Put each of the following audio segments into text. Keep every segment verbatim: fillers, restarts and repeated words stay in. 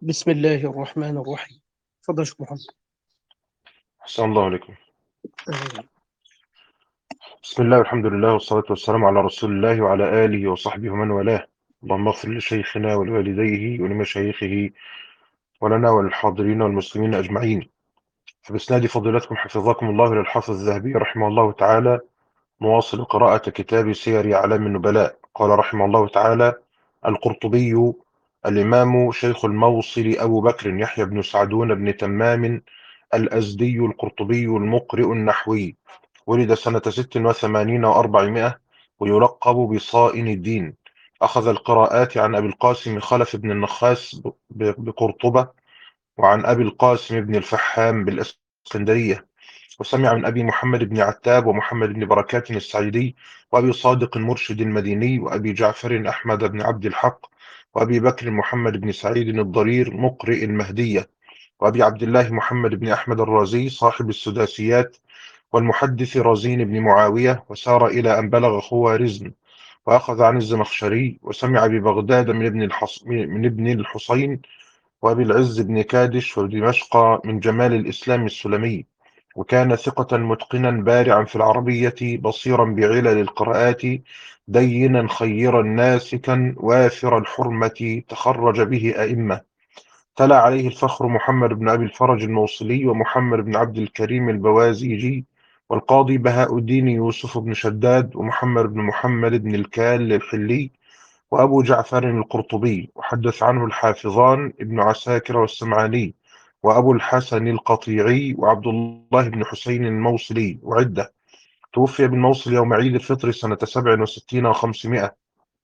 بسم الله الرحمن الرحيم. تفضل يا شيخ محمد. أحسن الله عليكم. آه، بسم الله والحمد لله والصلاة والسلام على رسول الله وعلى آله وصحبه ومن والاه. اللهم اغفر لشيخنا ولوالديه ولمشايخه ولنا وللحاضرين والمسلمين أجمعين. فبإسناد فضيلتكم حفظكم الله إلى الحافظ الذهبي رحمه الله تعالى، نواصل قراءة كتاب سير أعلام النبلاء. قال رحمه الله تعالى: القرطبي الإمام شيخ الموصل أبو بكر يحيى بن سعدون بن تمام الأزدي القرطبي المقرئ النحوي، ولد سنة ست وثمانين وأربعمائة، ويلقب بصائن الدين. أخذ القراءات عن أبي القاسم خلف بن النخاس ب- بقرطبة، وعن أبي القاسم بن الفحام بالإسكندرية، وسمع من أبي محمد بن عتاب ومحمد بن بركات السعيدي، وأبي صادق المرشد المديني، وأبي جعفر أحمد بن عبد الحق، وأبي بكر محمد بن سعيد الضرير مقرئ المهدية، وأبي عبد الله محمد بن أحمد الرازي صاحب السداسيات، والمحدث رزين بن معاوية، وسار إلى أن بلغ خوارزم، وأخذ عن الزمخشري، وسمع ببغداد من ابن الحص... من ابن الحصين، وأبي العز بن كادش، ودمشق من جمال الإسلام السلمي. وكان ثقة متقنا بارعا في العربية، بصيرا بعلل القراءات، دينا خيرا ناسكا وافر الحرمة، تخرج به أئمة. تلا عليه الفخر محمد بن أبي الفرج الموصلي، ومحمد بن عبد الكريم البوازيجي، والقاضي بهاء الدين يوسف بن شداد، ومحمد بن محمد بن الكال الحلي، وأبو جعفر القرطبي. وحدث عنه الحافظان ابن عساكر والسمعاني، وأبو الحسن القطيعي، وعبد الله بن حسين الموصلي، وعدة. توفي بالموصل يوم عيد الفطر سنة سبع وستين وخمسمائة.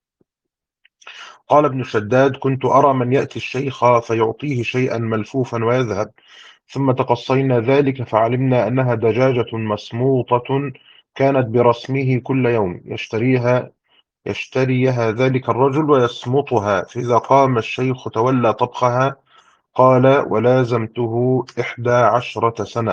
قال ابن شداد: كنت أرى من يأتي الشيخ فيعطيه شيئا ملفوفا ويذهب، ثم تقصينا ذلك فعلمنا أنها دجاجة مسموطة كانت برسمه كل يوم يشتريها يشتريها ذلك الرجل ويسمطها، فإذا قام الشيخ تولى طبخها. قال: ولازمته إحدى عشرة سنة.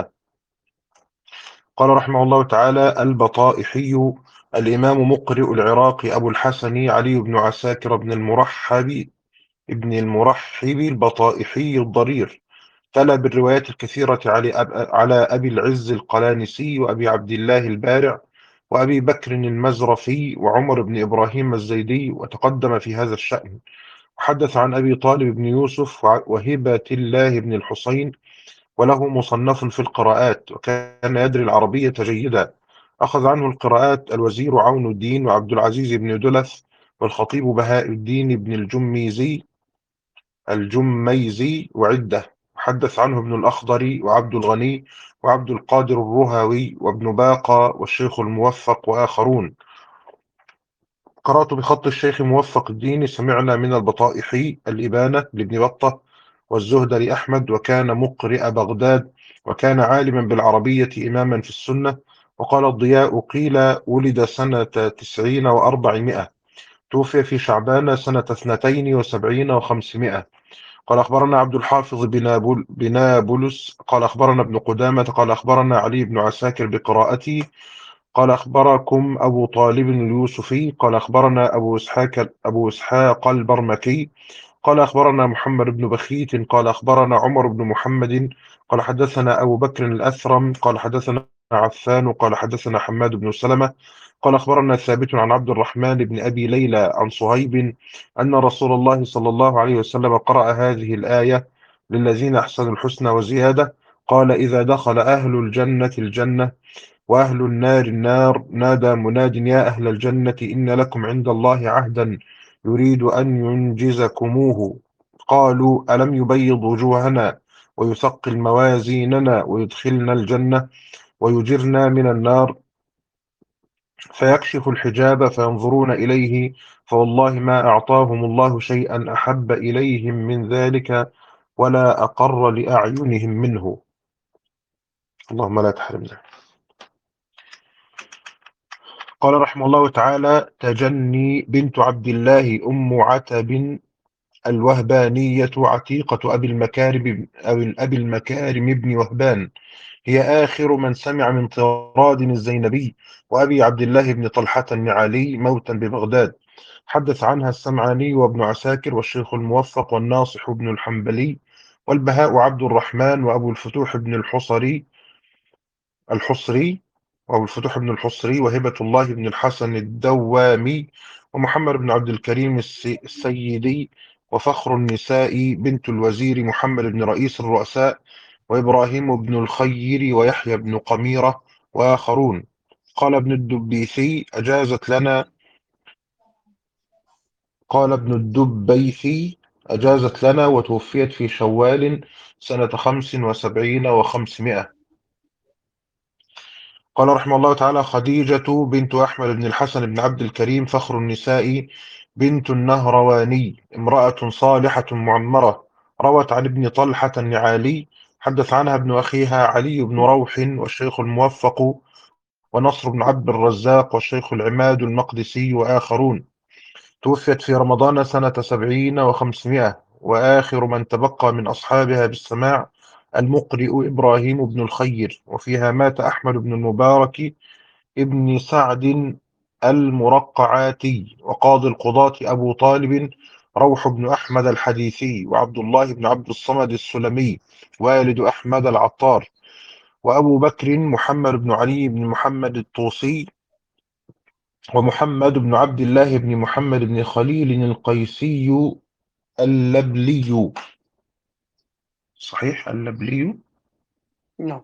قال رحمه الله تعالى: البطائحي الإمام مقرئ العراق أبو الحسن علي بن عساكر بن المرحب ابن المرحب البطائحي الضرير. تلا بالروايات الكثيرة على أب... على أبي العز القلانسي، وأبي عبد الله البارع، وأبي بكر المزرفي، وعمر بن إبراهيم الزيدي، وتقدم في هذا الشأن. وحدث عن أبي طالب بن يوسف وع- وهبة الله بن الحسين، وله مصنف في القراءات، وكان يدري العربية جيدا. أخذ عنه القراءات الوزير عون الدين، وعبد العزيز بن دلث، والخطيب بهاء الدين بن الجميزي الجميزي، وعدة. حدث عنه ابن الأخضر، وعبد الغني، وعبد القادر الرهوي، وابن باقة، والشيخ الموفق، وآخرون. قرأت بخط الشيخ موفق الدين. سمعنا من البطائحي الإبانة لابن بطة، والزهد أحمد، وكان مقرئ بغداد، وكان عالما بالعربية إماما في السنة. وقال الضياء: قيل ولد سنة تسعين وأربعمائة، توفي في شعبان سنة اثنتين وسبعين وخمسمائة. قال أخبرنا عبد الحافظ بن بنابلس قال أخبرنا ابن قدامة قال أخبرنا علي بن عساكر بقراءته. قال أخبركم أبو طالب اليوسفي قال أخبرنا أبو إسحاق أبو إسحاق البرمكي قال أخبرنا محمد بن بخيت قال أخبرنا عمر بن محمد قال حدثنا أبو بكر الأثرم قال حدثنا عفان قال حدثنا حماد بن سلمة قال أخبرنا ثابت عن عبد الرحمن بن أبي ليلى عن صهيب أن رسول الله صلى الله عليه وسلم قرأ هذه الآية: للذين أحسنوا الحسنى وزيادة. قال: إذا دخل أهل الجنة الجنة وأهل النار النار، نادى مناد: يا أهل الجنة إن لكم عند الله عهدا يريد أن ينجزكموه. قالوا: ألم يبيض وجوهنا ويثقل موازيننا ويدخلنا الجنة ويجرنا من النار؟ فيكشف الحجاب فينظرون إليه، فوالله ما أعطاهم الله شيئا أحب إليهم من ذلك ولا أقر لأعينهم منه. اللهم لا تحرمنا. قال رحمه الله تعالى: تجني بنت عبد الله أم عتب الوهبانية عتيقة أبي المكارم أو أبي المكارم ابن وهبان، هي آخر من سمع من طراد الزينبي وأبي عبد الله بن طلحة النعالي موتا ببغداد. حدث عنها السمعاني وابن عساكر والشيخ الموفق والناصح بن الحنبلي والبهاء عبد الرحمن وأبو الفتوح بن الحصري الحصري وأبو الفتوح بن الحصري وهبة الله بن الحسن الدوامي ومحمد بن عبد الكريم السي- السيدي وفخر النساء بنت الوزير محمد بن رئيس الرؤساء وإبراهيم بن الخير ويحيى بن قميرة وآخرون. قال ابن الدبيسي أجازت لنا قال ابن الدبيثي أجازت لنا وتوفيت في شوال سنة خمس وسبعين وخمسمائة. قال رحمه الله تعالى: خديجة بنت أحمد بن الحسن بن عبد الكريم فخر النساء بنت النهرواني امرأة صالحة معمرة، روت عن ابن طلحة النعالي، حدث عنها ابن أخيها علي بن روح والشيخ الموفق ونصر بن عبد الرزاق والشيخ العماد المقدسي وآخرون. توفيت في رمضان سنة سبعين وخمسمائة. وآخر من تبقى من أصحابها بالسماع المقرئ إبراهيم بن الخير، وفيها مات أحمد بن المبارك ابن سعد المرقعاتي، وقاضي القضاة أبو طالب روح بن أحمد الحديثي، وعبد الله بن عبد الصمد السلمي والد أحمد العطار، وأبو بكر محمد بن علي بن محمد الطوسي، ومحمد بن عبد الله بن محمد بن خليل القيسي اللبلي. صحيح اللبلي. نعم.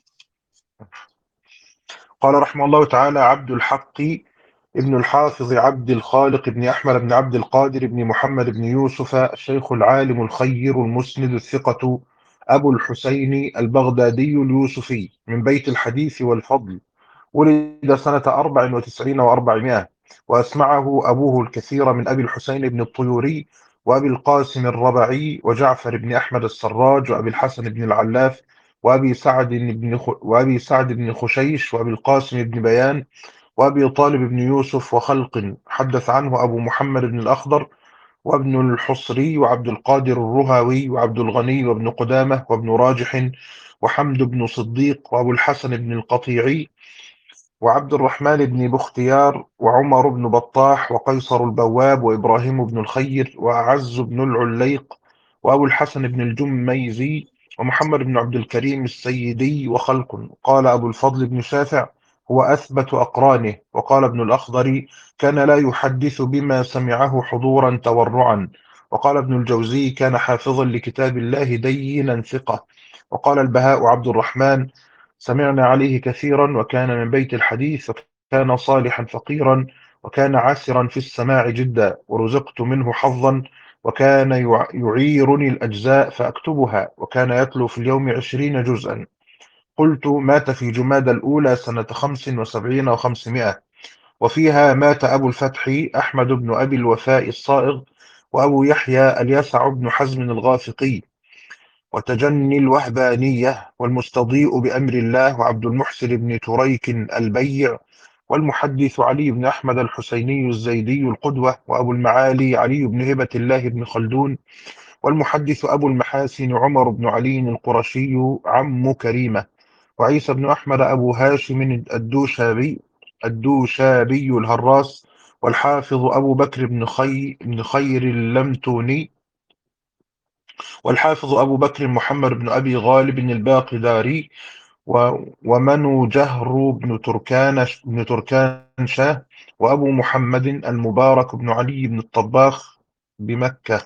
قال رحمه الله تعالى: عبد الحق ابن الحافظ عبد الخالق بن أحمد بن عبد القادر بن محمد بن يوسف الشيخ العالم الخير المسند الثقة أبو الحسين البغدادي اليوسفي من بيت الحديث والفضل، ولد سنة أربع وتسعين وأربعمائة، وأسمعه أبوه الكثير من أبي الحسين بن الطيوري وأبي القاسم الربعي وجعفر بن أحمد السراج وأبي الحسن بن العلاف وأبي سعد بن خ... وأبي سعد بن خشيش وأبي القاسم بن بيان وأبي طالب بن يوسف وخلق. حدث عنه أبو محمد بن الأخضر وابن الحصري وعبد القادر الرهاوي وعبد الغني وابن قدامة وابن راجح وحمد بن صديق وأبو الحسن بن القطيعي وعبد الرحمن بن بختيار وعمر بن بطاح وقيصر البواب وإبراهيم بن الخير وأعز بن العليق وأبو الحسن بن الجميزي ومحمد بن عبد الكريم السيدي وخلق. قال أبو الفضل بن شافع: هو أثبت أقرانه. وقال ابن الأخضر: كان لا يحدث بما سمعه حضورا تورعا. وقال ابن الجوزي: كان حافظا لكتاب الله دينا ثقة. وقال البهاء عبد الرحمن: سمعنا عليه كثيرا، وكان من بيت الحديث، وكان صالحا فقيرا، وكان عسرا في السماع جدا، ورزقت منه حظا، وكان يع- يعيرني الأجزاء فأكتبها، وكان يتلو في اليوم عشرين جزءا. قلت: مات في جماد الأولى سنة خمس وسبعين وخمسمائة. وفيها مات أبو الفتح أحمد بن أبي الوفاء الصائغ، وأبو يحيى اليسع بن حزم الغافقي، وتجني الوهبانية، والمستضيء بأمر الله، وعبد المحسن بن تريك البيع، والمحدث علي بن أحمد الحسيني الزيدي القدوة، وأبو المعالي علي بن هبة الله بن خلدون، والمحدث أبو المحاسن عمر بن علي القرشي عم كريمة، وعيسى بن أحمد أبو هاشم الدوشابي الدوشابي الهراس، والحافظ أبو بكر بن خي بن خير اللمتوني، والحافظ أبو بكر محمد بن أبي غالب الباقداري، و- ومنو جهر بن تركان بن تركان شاه، وأبو محمد المبارك بن علي بن الطباخ بمكة.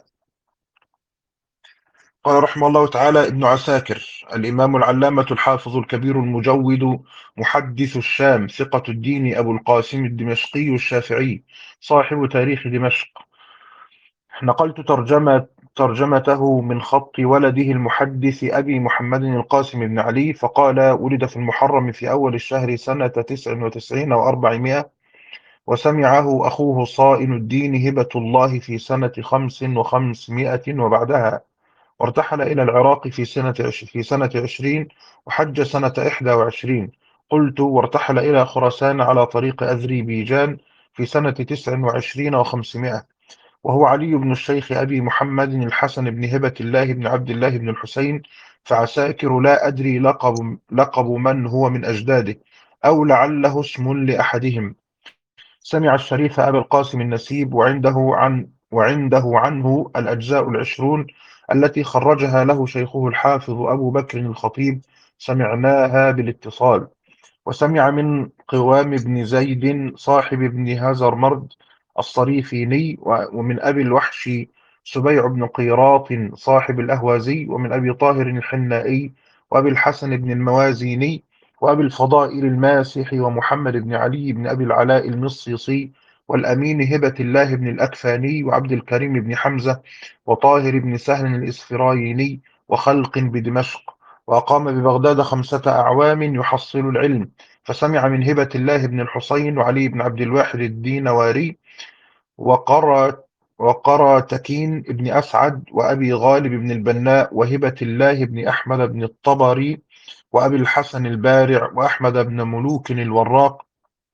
قال رحمه الله تعالى: ابن عساكر الإمام العلامة الحافظ الكبير المجود محدث الشام ثقة الدين أبو القاسم الدمشقي الشافعي صاحب تاريخ دمشق. نقلت ترجمة ترجمته من خط ولده المحدث أبي محمد القاسم بن علي، فقال: ولد في المحرم في أول الشهر سنة تسع وتسعين وأربعمائة، وسمعه أخوه صائن الدين هبة الله في سنة خمس وخمسمائة وبعدها، وارتحل إلى العراق في سنة عش- في سنة عشرين، وحج سنة إحدى وعشرين. قلت: وارتحل إلى خراسان على طريق أذربيجان في سنة تسع وعشرين وخمسمائة. وهو علي بن الشيخ أبي محمد الحسن بن هبة الله بن عبد الله بن الحسين، فعساكر لا أدري لقب, لقب من هو من أجداده، أو لعله اسم لأحدهم. سمع الشريف أبا القاسم النسيب، وعنده عن وعنده عنه الأجزاء العشرون التي خرجها له شيخه الحافظ أبو بكر الخطيب، سمعناها بالاتصال. وسمع من قوام بن زيد صاحب ابن هزرمرد الصريفيني، ومن أبي الوحش سبيع بن قيراط صاحب الأهوازي، ومن أبي طاهر الحنائي، وأبي الحسن بن الموازيني، وأبي الفضائل الماسحي، ومحمد بن علي بن أبي العلاء المصيصي، والأمين هبة الله بن الأكفاني، وعبد الكريم بن حمزة، وطاهر بن سهل الإسفرايني، وخلق بدمشق. وأقام ببغداد خمسة أعوام يحصل العلم، فسمع من هبة الله بن الحسين، وعلي بن عبد الواحد الدينواري، وقرى وقرى تكين بن أسعد، وأبي غالب بن البناء، وهبة الله بن أحمد بن الطبري، وأبي الحسن البارع، وأحمد بن ملوك الوراق،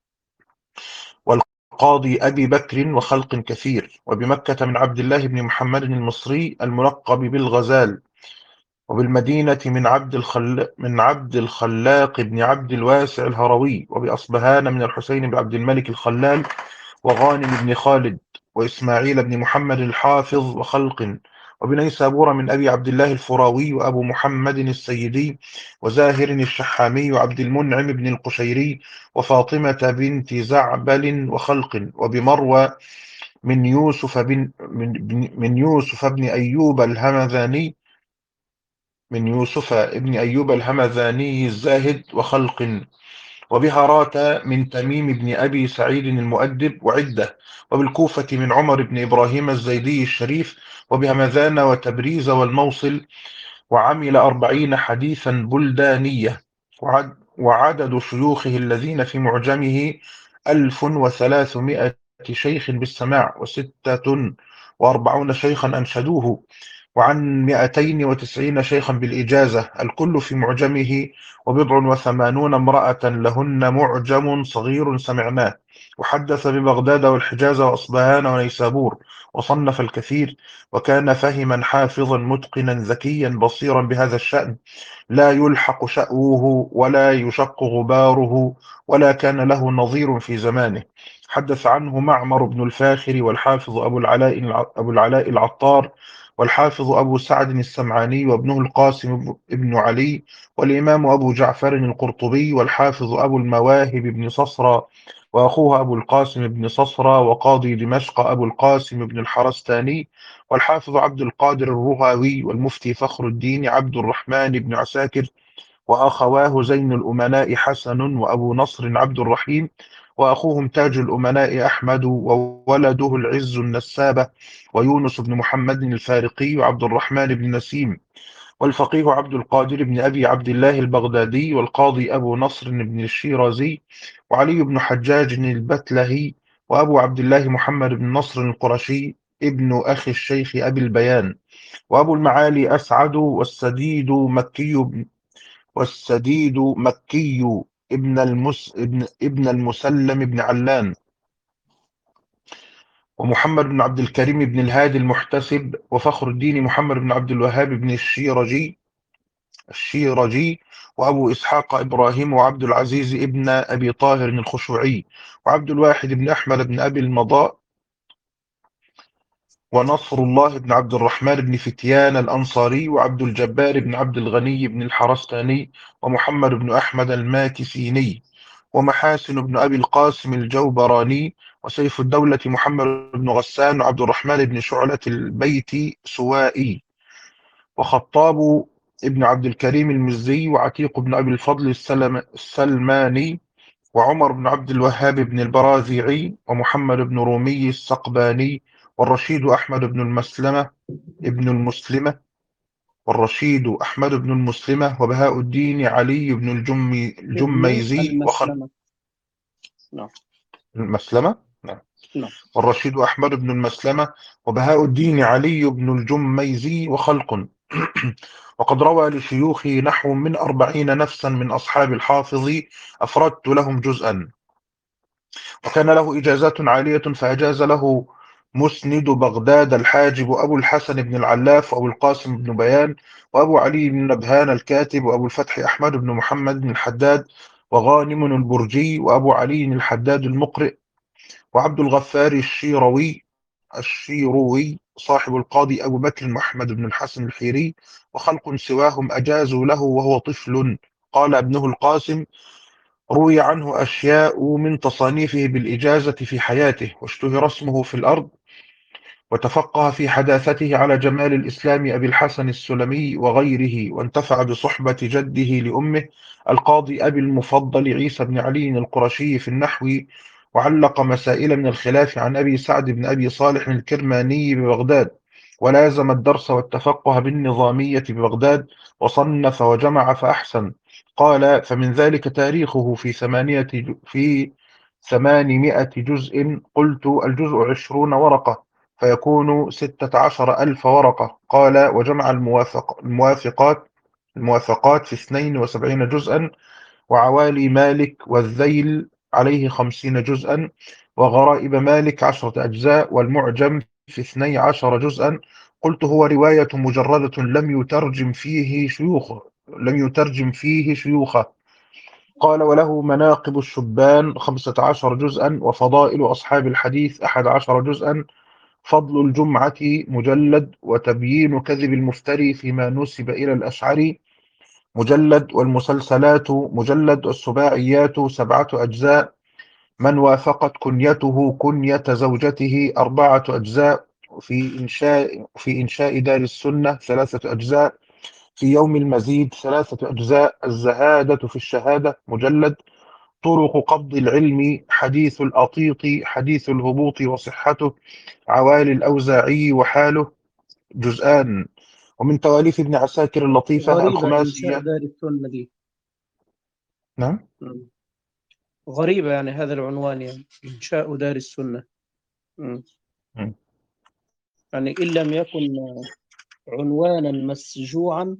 والقاضي أبي بكر، وخلق كثير. وبمكة من عبد الله بن محمد المصري الملقب بالغزال، وبالمدينة من عبد الخل... من عبد الخلاق بن عبد الواسع الهروي، وبأصبهان من الحسين بن عبد الملك الخلال، وغانم بن خالد، وإسماعيل بن محمد الحافظ، وخلق. وبنيسابور من أبي عبد الله الفراوي، وأبو محمد السيدي، وزاهر الشحامي، وعبد المنعم بن القشيري، وفاطمة بنت زعبل، وخلق. وبمروى من يوسف بن من, من يوسف بن أيوب الهمذاني من يوسف ابن أيوب الهمذاني الزاهد، وخلق. وبهارات من تميم بن أبي سعيد المؤدب، وعدة. وبالكوفة من عمر بن إبراهيم الزيدي الشريف، وبهمذان وتبريز والموصل. وعمل أربعين حديثا بلدانية. وعد وعدد شيوخه الذين في معجمه ألف وثلاثمائة شيخ بالسماع، وستة وأربعون شيخا أنشدوه، وعن مائتين وتسعين شيخا بالإجازة، الكل في معجمه. وبضع وثمانون امرأة لهن معجم صغير سمعناه. وحدث ببغداد والحجاز وأصبهان ونيسابور، وصنف الكثير. وكان فهما حافظا متقنا ذكيا بصيرا بهذا الشأن، لا يلحق شأوه ولا يشق غباره، ولا كان له نظير في زمانه. حدث عنه معمر بن الفاخر، والحافظ أبو العلاء أبو العلاء العطار، والحافظ أبو سعد السمعاني، وابنه القاسم بن علي، والإمام أبو جعفر القرطبي، والحافظ أبو المواهب بن صصرى، وأخوه أبو القاسم بن صصرى، وقاضي دمشق أبو القاسم بن الحرستاني، والحافظ عبد القادر الرهاوي، والمفتي فخر الدين عبد الرحمن بن عساكر، وأخواه زين الأمناء حسن وأبو نصر عبد الرحيم، وأخوهم تاج الأمناء أحمد، وولده العز النسابة، ويونس بن محمد الفارقي، وعبد الرحمن بن نسيم، والفقيه عبد القادر بن أبي عبد الله البغدادي، والقاضي أبو نصر بن الشيرازي، وعلي بن حجاج البتلهي، وأبو عبد الله محمد بن نصر القرشي ابن أخي الشيخ أبي البيان، وأبو المعالي أسعد، والسديد مكي والسديد مكي ابن المس ابن ابن المسلم بن علان، ومحمد بن عبد الكريم بن الهادي المحتسب، وفخر الدين محمد بن عبد الوهاب بن الشيرجي الشيرجي وأبو إسحاق إبراهيم، وعبد العزيز ابن أبي طاهر الخشوعي، وعبد الواحد بن أحمد بن أبي المضاء، ونصر الله بن عبد الرحمن بن فتيان الأنصاري، وعبد الجبار بن عبد الغني بن الحرستاني، ومحمد بن أحمد الماكسيني، ومحاسن بن أبي القاسم الجوبراني، وسيف الدولة محمد بن غسان، وعبد الرحمن بن شعلة البيت سوائي، وخطاب ابن عبد الكريم المزي، وعتيق بن أبي الفضل السلم السلماني، وعمر بن عبد الوهاب بن البرازيعي، ومحمد بن رومي السقباني، والرشيد أحمد بن المسلمة ابن المسلمة والرشيد أحمد بن المسلمة، وبهاء الدين علي بن الجمي ابن الجميزي، وخل المسلمة. نعم. المسلمة نعم. نعم. والرشيد أحمد بن المسلمة، وبهاء الدين علي بن الجميزي، وخلق. وقد روى لشيوخه نحو من أربعين نفسا من أصحاب الحافظ، أفردت لهم جزءا. وكان له إجازات عالية، فأجاز له مسند بغداد الحاجب أبو الحسن بن العلاف، وأبو القاسم بن بيان، وأبو علي بن نبهان الكاتب، وأبو الفتح أحمد بن محمد بن الحداد، وغانم البرجي، وأبو علي الحداد المقرئ، وعبد الغفار الشيروي الشيروي صاحب القاضي أبو بكر محمد بن الحسن الحيري، وخلق سواهم أجازوا له وهو طفل. قال ابنه القاسم: روي عنه أشياء من تصانيفه بالإجازة في حياته، واشتهر اسمه في الأرض، وتفقه في حداثته على جمال الإسلام أبي الحسن السلمي وغيره، وانتفع بصحبة جده لأمه القاضي أبي المفضل عيسى بن علي القرشي في النحو، وعلق مسائل من الخلاف عن أبي سعد بن أبي صالح الكرماني ببغداد، ولازم الدرس والتفقه بالنظامية ببغداد، وصنف وجمع فأحسن. قال: فمن ذلك تاريخه في ثمانية في ثمانمائة جزء. قلت: الجزء عشرون ورقة، فيكون ستة عشر ألف ورقة. قال: وجمع الموافق الموافقات الموافقات في اثنين وسبعين جزءا، وعوالي مالك والذيل عليه خمسين جزءا، وغرائب مالك عشرة أجزاء، والمعجم في اثني عشر جزءا. قلت: هو رواية مجردة لم يترجم فيه شيوخه لم يترجم فيه شيوخه. قال: وله مناقب الشبان خمسة عشر جزءا، وفضائل أصحاب الحديث أحد عشر جزءا، فضل الجمعة مجلد، وتبيين كذب المفتري فيما نسب إلى الأشعري مجلد، والمسلسلات مجلد، والسباعيات سبعة أجزاء، من وافقت كنيته كنية زوجته أربعة أجزاء، في إنشاء في إنشاء دار السنة ثلاثة أجزاء، في يوم المزيد ثلاثة أجزاء، الزهادة في الشهادة مجلد، طرق قبض العلم، حديث الأطيط، حديث الهبوط وصحته، عوالي الأوزاعي وحاله جزءان. ومن تواليف ابن عساكر اللطيفة غريبة إنشاء الخماسية. دار السنة دي. نعم. مم. غريبة يعني هذا العنوان، يعني إنشاء دار السنة. مم. مم. يعني إن لم يكن عنوانا مسجوعا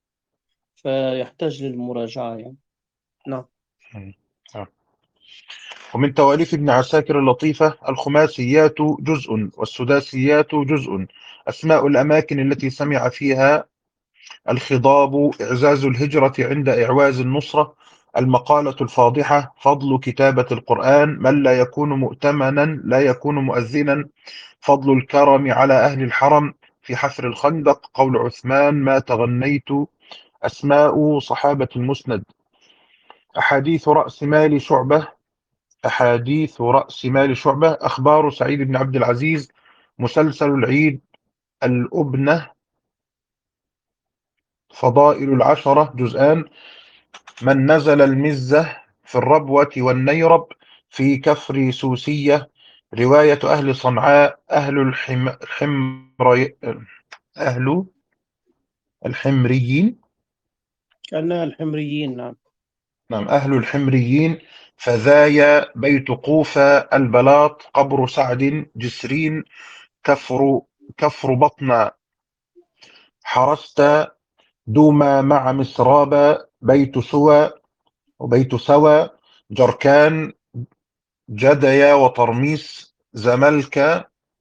فيحتاج للمراجعة يعني. نعم. مم. آه. ومن تواليف ابن عساكر اللطيفة الخماسيات جزء، والسداسيات جزء. أسماء الأماكن التي سمع فيها الخضاب، إعزاز الهجرة عند إعواز النصرة، المقالة الفاضحة، فضل كتابة القرآن، من لا يكون مؤتمنا لا يكون مؤذنا، فضل الكرم على أهل الحرم، في حفر الخندق، قول عثمان: ما تغنيت. أسماء صحابة المسند. أحاديث رأس مال شعبة أحاديث رأس مال شعبة أخبار سعيد بن عبد العزيز، مسلسل العيد، الأبنة، فضائل العشرة جزءان، من نزل المزة في الربوة والنيرب، في كفر سوسية، رواية أهل صنعاء، أهل الحم... الحمر... أهل الحمريين. كأنها الحمريين. نعم. نعم، أهل الحمريين، فذايا، بيت قوفة، البلاط، قبر سعد، جسرين، كفر كفر بطن، حرست، دوما مع مسرابة، بيت سوى وبيت سوى، جركان، جديا وطرميس، زملكة،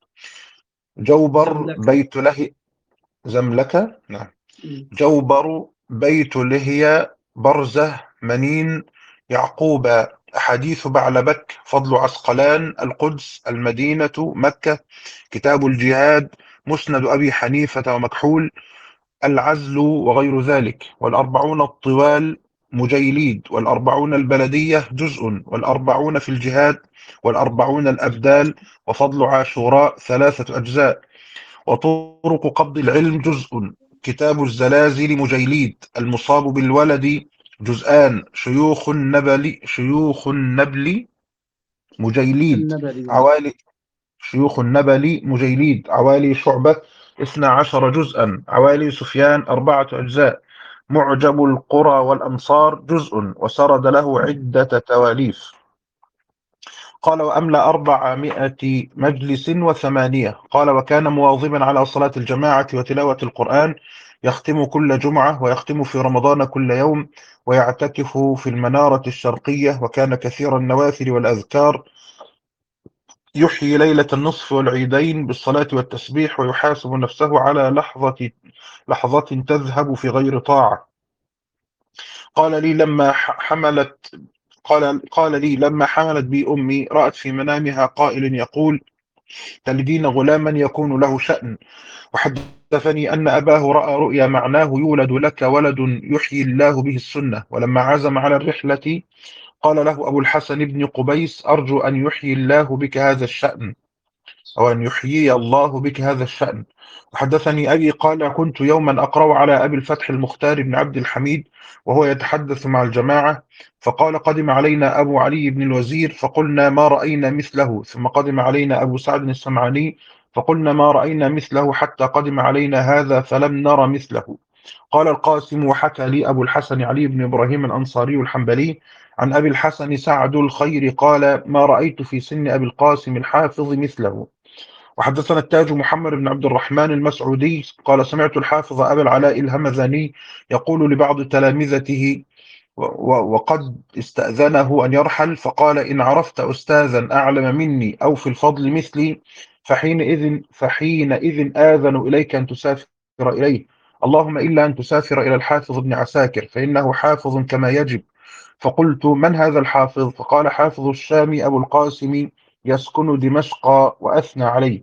جوبر، زملكة. بيت له زملكة. نعم. مم. جوبر، بيت لهيا، برزة، منين، يعقوب. أحاديث بعلبك، فضل عسقلان، القدس، المدينة، مكة، كتاب الجهاد، مسند أبي حنيفة ومكحول، العزل وغير ذلك، والأربعون الطوال مجيليد، والأربعون البلدية جزء، والأربعون في الجهاد، والأربعون الأبدال، وفضل عاشوراء ثلاثة أجزاء، وطرق قبض العلم جزء، كتاب الزلازل مجيليد، المصاب بالولد جزءان، شيوخ النبل شيوخ النبل مجيليد، النبلي. عوالي شيوخ النبل مجيليد، عوالي شعبة اثنا عشر جزءا، عوالي سفيان أربعة أجزاء، معجم القرى والأمصار جزء، وسرد له عدة تواليف. قال: وأملأ أربعمائة مجلس وثمانية. قال: وكان مواظبا على صلاة الجماعة وتلاوة القرآن، يختم كل جمعة، ويختم في رمضان كل يوم، ويعتكف في المنارة الشرقية، وكان كثير النوافل والأذكار، يحيي ليلة النصف والعيدين بالصلاة والتسبيح، ويحاسب نفسه على لحظة لحظة تذهب في غير طاعة. قال لي: لما حملت قال قال لي لما حملت بي أمي رأت في منامها قائل يقول تلدين غلاما يكون له شأن، وحدثني أن أباه رأى رؤيا معناه يولد لك ولد يحيي الله به السنة. ولما عزم على الرحلة قال له أبو الحسن بن قبيس أرجو أن يحيي الله بك هذا الشأن، أو أن يحيي الله بك هذا الشأن. وحدثني أبي قال كنت يوما أقرأ على أبي الفتح المختار بن عبد الحميد وهو يتحدث مع الجماعة، فقال قدم علينا أبو علي بن الوزير فقلنا ما رأينا مثله، ثم قدم علينا أبو سعد السمعاني فقلنا ما رأينا مثله، حتى قدم علينا هذا فلم نر مثله. قال القاسم وحكى لي أبو الحسن علي بن إبراهيم الأنصاري الحنبلي عن أبي الحسن سعد الخير قال ما رأيت في سن أبي القاسم الحافظ مثله. وحدثنا التاج محمد بن عبد الرحمن المسعودي قال سمعت الحافظ أبا العلاء الهمذاني يقول لبعض تلامذته وقد استأذنه أن يرحل، فقال إن عرفت أستاذا أعلم مني أو في الفضل مثلي فحينئذ فحينئذ آذن إليك أن تسافر إليه، اللهم إلا أن تسافر إلى الحافظ بن عساكر فإنه حافظ كما يجب. فقلت من هذا الحافظ؟ فقال حافظ الشام أبو القاسم يسكن دمشق، وأثنى عليه.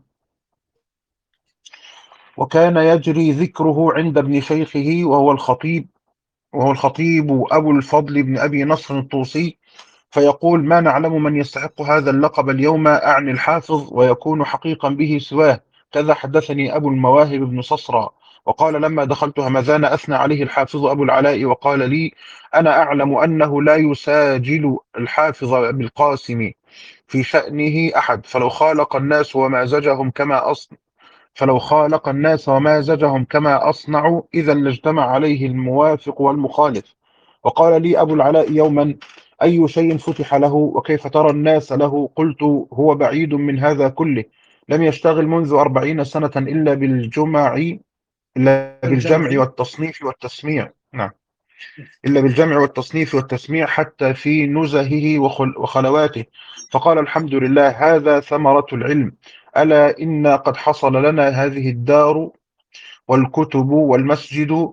وكان يجري ذكره عند ابن شيخه وهو الخطيب وهو الخطيب أبو الفضل بن أبي نصر الطوسي، فيقول ما نعلم من يستحق هذا اللقب اليوم أعني الحافظ ويكون حقيقا به سواه. كذا حدثني أبو المواهب بن صصرى وقال لما دخلت همذان أثنى عليه الحافظ أبو العلاء وقال لي أنا أعلم أنه لا يساجل الحافظ بالقاسم في شأنه أحد، فلو خالق الناس ومازجهم كما أصنع فلو خالق الناس ومازجهم كما أصنع إذا لاجتمع عليه الموافق والمخالف. وقال لي أبو العلاء يوما أي شيء فتح له وكيف ترى الناس له؟ قلت هو بعيد من هذا كله، لم يشتغل منذ أربعين سنة إلا بالجمع إلا بالجمع والتصنيف والتسميع نعم إلا بالجمع والتصنيف والتسميع حتى في نزهه وخل وخلواته. فقال الحمد لله هذا ثمرة العلم، ألا إن قد حصل لنا هذه الدار والكتب والمسجد،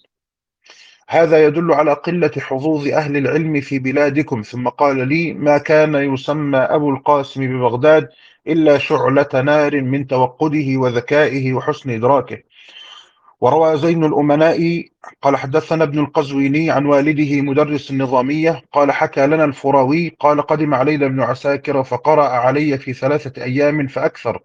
هذا يدل على قلة حظوظ أهل العلم في بلادكم. ثم قال لي ما كان يسمى أبو القاسم ببغداد إلا شعلة نار من توقده وذكائه وحسن إدراكه. وروى زين الأمناء قال حدثنا ابن القزويني عن والده مدرس النظامية قال حكى لنا الفراوي قال قدم علينا ابن عساكر فقرأ علي في ثلاثة أيام فأكثر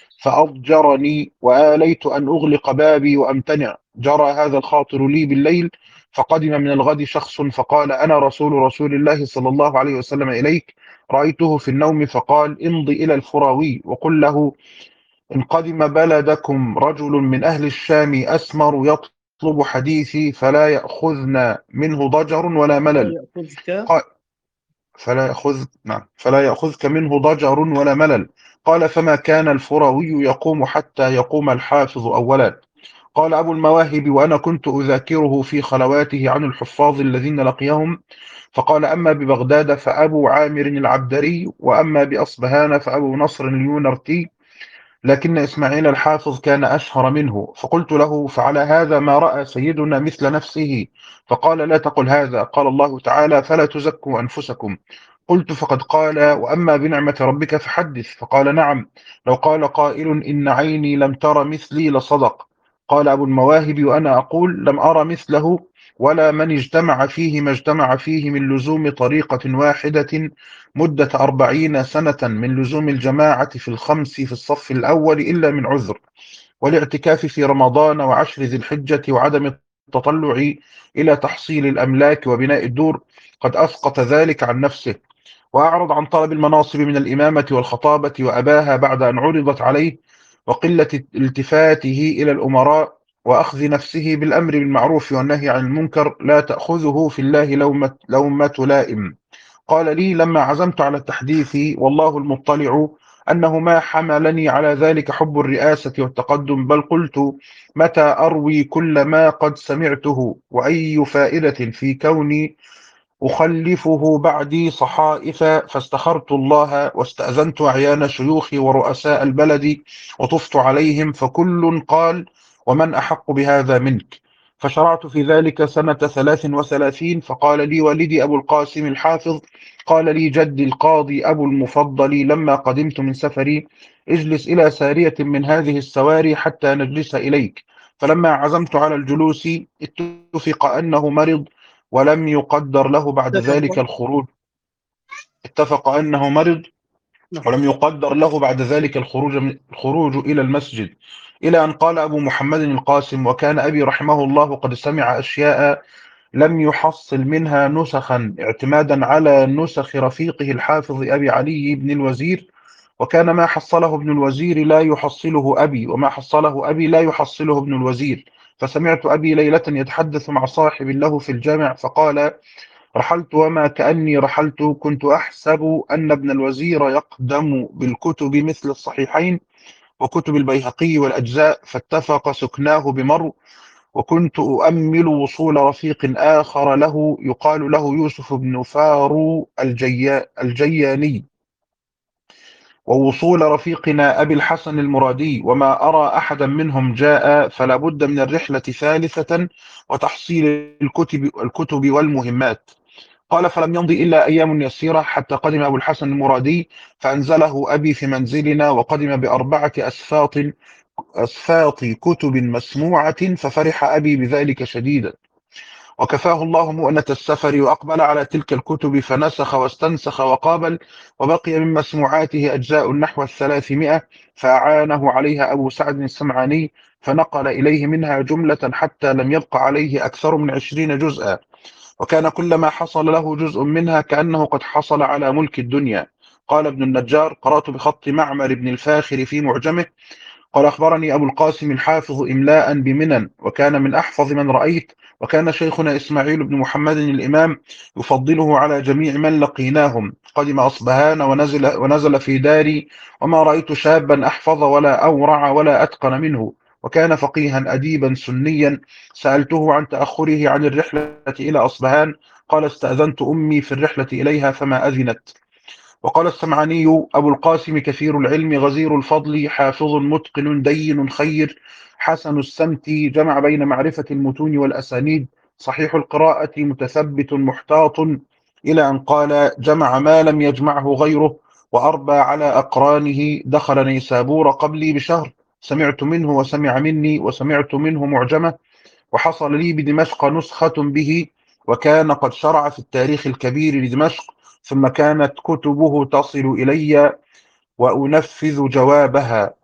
فأضجرني وآليت أن أغلق بابي وأمتنع. جرى هذا الخاطر لي بالليل، فقدم من الغد شخص فقال أنا رسول رسول الله صلى الله عليه وسلم إليك، رأيته في النوم فقال امضي إلى الفراوي وقل له إن قدم بلدكم رجل من أهل الشام أسمر يطلب حديثي فلا يأخذنا منه ضجر ولا ملل. قال فلا يأخذ نعم فلا يأخذك منه ضجر ولا ملل. قال فما كان الفراوي يقوم حتى يقوم الحافظ أولا. قال أبو المواهب وأنا كنت أذاكره في خلواته عن الحفاظ الذين لقيهم، فقال أما ببغداد فأبو عامر العبدري، وأما بأصبهان فأبو نصر اليونرتي، لكن إسماعيل الحافظ كان أشهر منه. فقلت له فعلى هذا ما رأى سيدنا مثل نفسه؟ فقال لا تقل هذا، قال الله تعالى فلا تزكوا أنفسكم. قلت فقد قال وأما بنعمة ربك فحدث، فقال نعم لو قال قائل إن عيني لم تر مثلي لصدق. قال أبو المواهب وأنا أقول لم أرى مثله ولا من اجتمع فيه ما اجتمع فيه من لزوم طريقة واحدة مدة أربعين سنة من لزوم الجماعة في الخمس في الصف الأول إلا من عذر، والاعتكاف في رمضان وعشر ذي الحجة وعدم التطلع إلى تحصيل الأملاك وبناء الدور قد أسقط ذلك عن نفسه، وأعرض عن طلب المناصب من الإمامة والخطابة وأباها بعد أن عرضت عليه، وقلة التفاته إلى الأمراء، وأخذ نفسه بالأمر بالمعروف والنهي عن المنكر لا تأخذه في الله لومة, لومة لائم. قال لي لما عزمت على التحديث والله المطلع أنه ما حملني على ذلك حب الرئاسة والتقدم، بل قلت متى أروي كل ما قد سمعته، وأي فائدة في كوني أخلفه بعدي صحائف. فاستخرت الله واستأذنت أعيان شيوخي ورؤساء البلد وطفت عليهم، فكل قال ومن أحق بهذا منك؟ فشرعت في ذلك سنة ثلاث وثلاثين. فقال لي والدي أبو القاسم الحافظ، قال لي جدي القاضي أبو المفضل لما قدمت من سفري: اجلس إلى سارية من هذه السواري حتى نجلس إليك. فلما عزمت على الجلوس اتفق أنه مرض ولم يقدر له بعد ذلك الخروج اتفق أنه مرض ولم يقدر له بعد ذلك الخروج من الخروج إلى المسجد، إلى أن قال أبو محمد القاسم: وكان أبي رحمه الله قد سمع أشياء لم يحصل منها نسخا، اعتمادا على نسخ رفيقه الحافظ أبي علي بن الوزير، وكان ما حصله ابن الوزير لا يحصله أبي، وما حصله أبي لا يحصله ابن الوزير. فسمعت أبي ليلة يتحدث مع صاحب له في الجامع فقال: رحلت وما كأني رحلت، كنت أحسب أن ابن الوزير يقدم بالكتب مثل الصحيحين وكتب البيهقي والأجزاء، فاتفق سكناه بمرو، وكنت أؤمل وصول رفيق آخر له يقال له يوسف بن فارو الجيا الجياني، ووصول رفيقنا أبي الحسن المرادي، وما أرى أحدا منهم جاء، فلا بد من الرحلة ثالثة وتحصيل الكتب الكتب والمهمات. قال: فلم يمضي إلا أيام يسيرة حتى قدم أبو الحسن المرادي، فأنزله أبي في منزلنا، وقدم بأربعة أسفاط أسفاط كتب مسموعة، ففرح أبي بذلك شديدا، وكفاه الله مؤنة السفر، وأقبل على تلك الكتب فنسخ واستنسخ وقابل، وبقي من مسموعاته أجزاء نحو الثلاثمائة، فأعانه عليها أبو سعد السمعاني، فنقل إليه منها جملة حتى لم يبق عليه أكثر من عشرين جزءا، وكان كلما حصل له جزء منها كأنه قد حصل على ملك الدنيا. قال ابن النجار: قرأت بخط معمر بن الفاخر في معجمه. قال: أخبرني أبو القاسم الحافظ إملاء بمنن، وكان من أحفظ من رأيت، وكان شيخنا إسماعيل بن محمد الإمام يفضله على جميع من لقيناهم. قدم أصبهان ونزل, ونزل في داري، وما رأيت شابا أحفظ ولا أورع ولا أتقن منه، وكان فقيها أديبا سنيا. سألته عن تأخره عن الرحلة إلى أصبهان، قال: استأذنت أمي في الرحلة إليها فما أذنت. وقال السمعاني: أبو القاسم كثير العلم غزير الفضل، حافظ متقن دين خير، حسن السمت، جمع بين معرفة المتون والأسانيد، صحيح القراءة، متثبت محتاط، إلى أن قال: جمع ما لم يجمعه غيره، وأربى على أقرانه، دخل نيسابور قبلي بشهر، سمعت منه وسمع مني، وسمعت منه معجمة، وحصل لي بدمشق نسخة به، وكان قد شرع في التاريخ الكبير لدمشق، ثم كانت كتبه تصل إلي وأنفذ جوابها.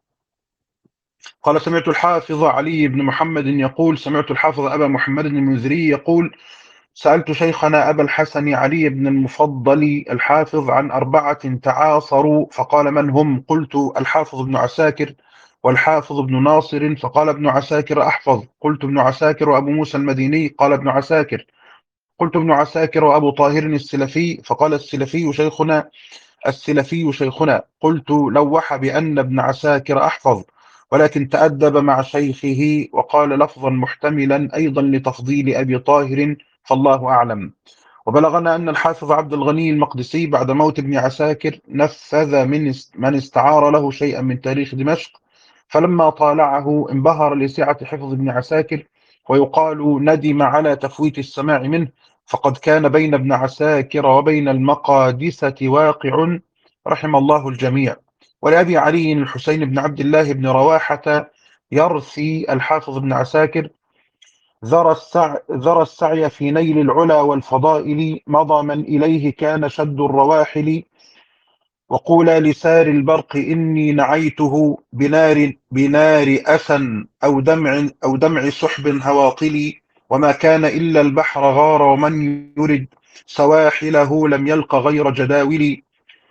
قال: سمعت الحافظ علي بن محمد يقول: سمعت الحافظ أبا محمد المنذري يقول: سألت شيخنا أبا الحسن علي بن المفضل الحافظ عن أربعة تعاصروا، فقال: من هم؟ قلت: الحافظ ابن عساكر والحافظ ابن ناصر. فقال ابن عساكر: أحفظ. قلت: ابن عساكر وأبو موسى المديني. قال ابن عساكر: قلت: ابن عساكر وأبو طاهر السلفي. فقال السلفي شيخنا السلفي شيخنا. قلت: لوح بأن ابن عساكر أحفظ، ولكن تأدب مع شيخه، وقال لفظا محتملا أيضا لتفضيل أبي طاهر، فالله أعلم. وبلغنا أن الحافظ عبد الغني المقدسي بعد موت ابن عساكر نفذ من من استعار له شيئا من تاريخ دمشق، فلما طالعه انبهر لسعة حفظ ابن عساكر، ويقال ندم على تفويت السماع منه، فقد كان بين ابن عساكر وبين المقادسة واقع، رحم الله الجميع. ولأبي علي الحسين بن عبد الله بن رواحة يرثي الحافظ ابن عساكر: ذرى السعي, ذرى السعي في نيل العلا والفضائل، مضى من إليه كان شد الرواحل، وقولا لسار البرق إني نعيته بنار بنار أسى أو دمع أو دمع سحب هواطل، وما كان إلا البحر غار، ومن يرد سواحله لم يلق غير جداول.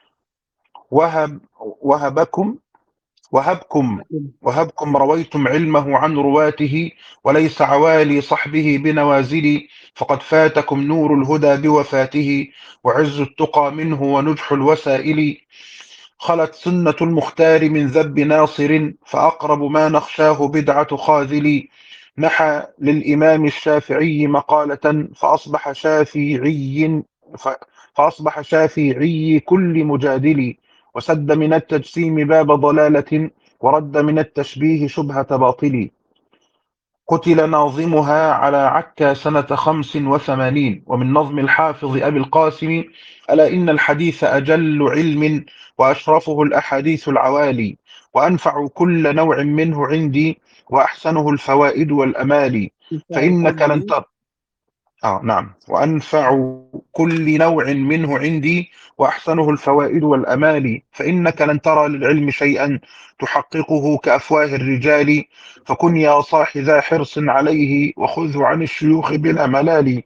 وهب وهبكم وهبكم وهبكم رويتم علمه عن رواته، وليس عوالي صحبه بنوازل، فقد فاتكم نور الهدى بوفاته، وعز التقى منه ونجح الوسائل. خلت سنة المختار من ذب ناصر، فأقرب ما نخشاه بدعة خاذل. نحى للإمام الشافعي مقالة، فأصبح شافعي فأصبح شافعي كل مجادل، وسد من التجسيم باب ضلالة، ورد من التشبيه شبهة باطل. قتل ناظمها على عكا سنة خمس وثمانين. ومن نظم الحافظ أبي القاسم: ألا إن الحديث أجل علم، وأشرفه الأحاديث العوالي، وأنفع كل نوع منه عندي، وأحسنه الفوائد والأمال. فإنك لن تر آه نعم وأنفع كل نوع منه عندي، وأحسنه الفوائد والأمال. فإنك لن ترى للعلم شيئا تحققه كأفواه الرجال، فكن يا صاح ذا حرص عليه، وخذه عن الشيوخ بلا ملال.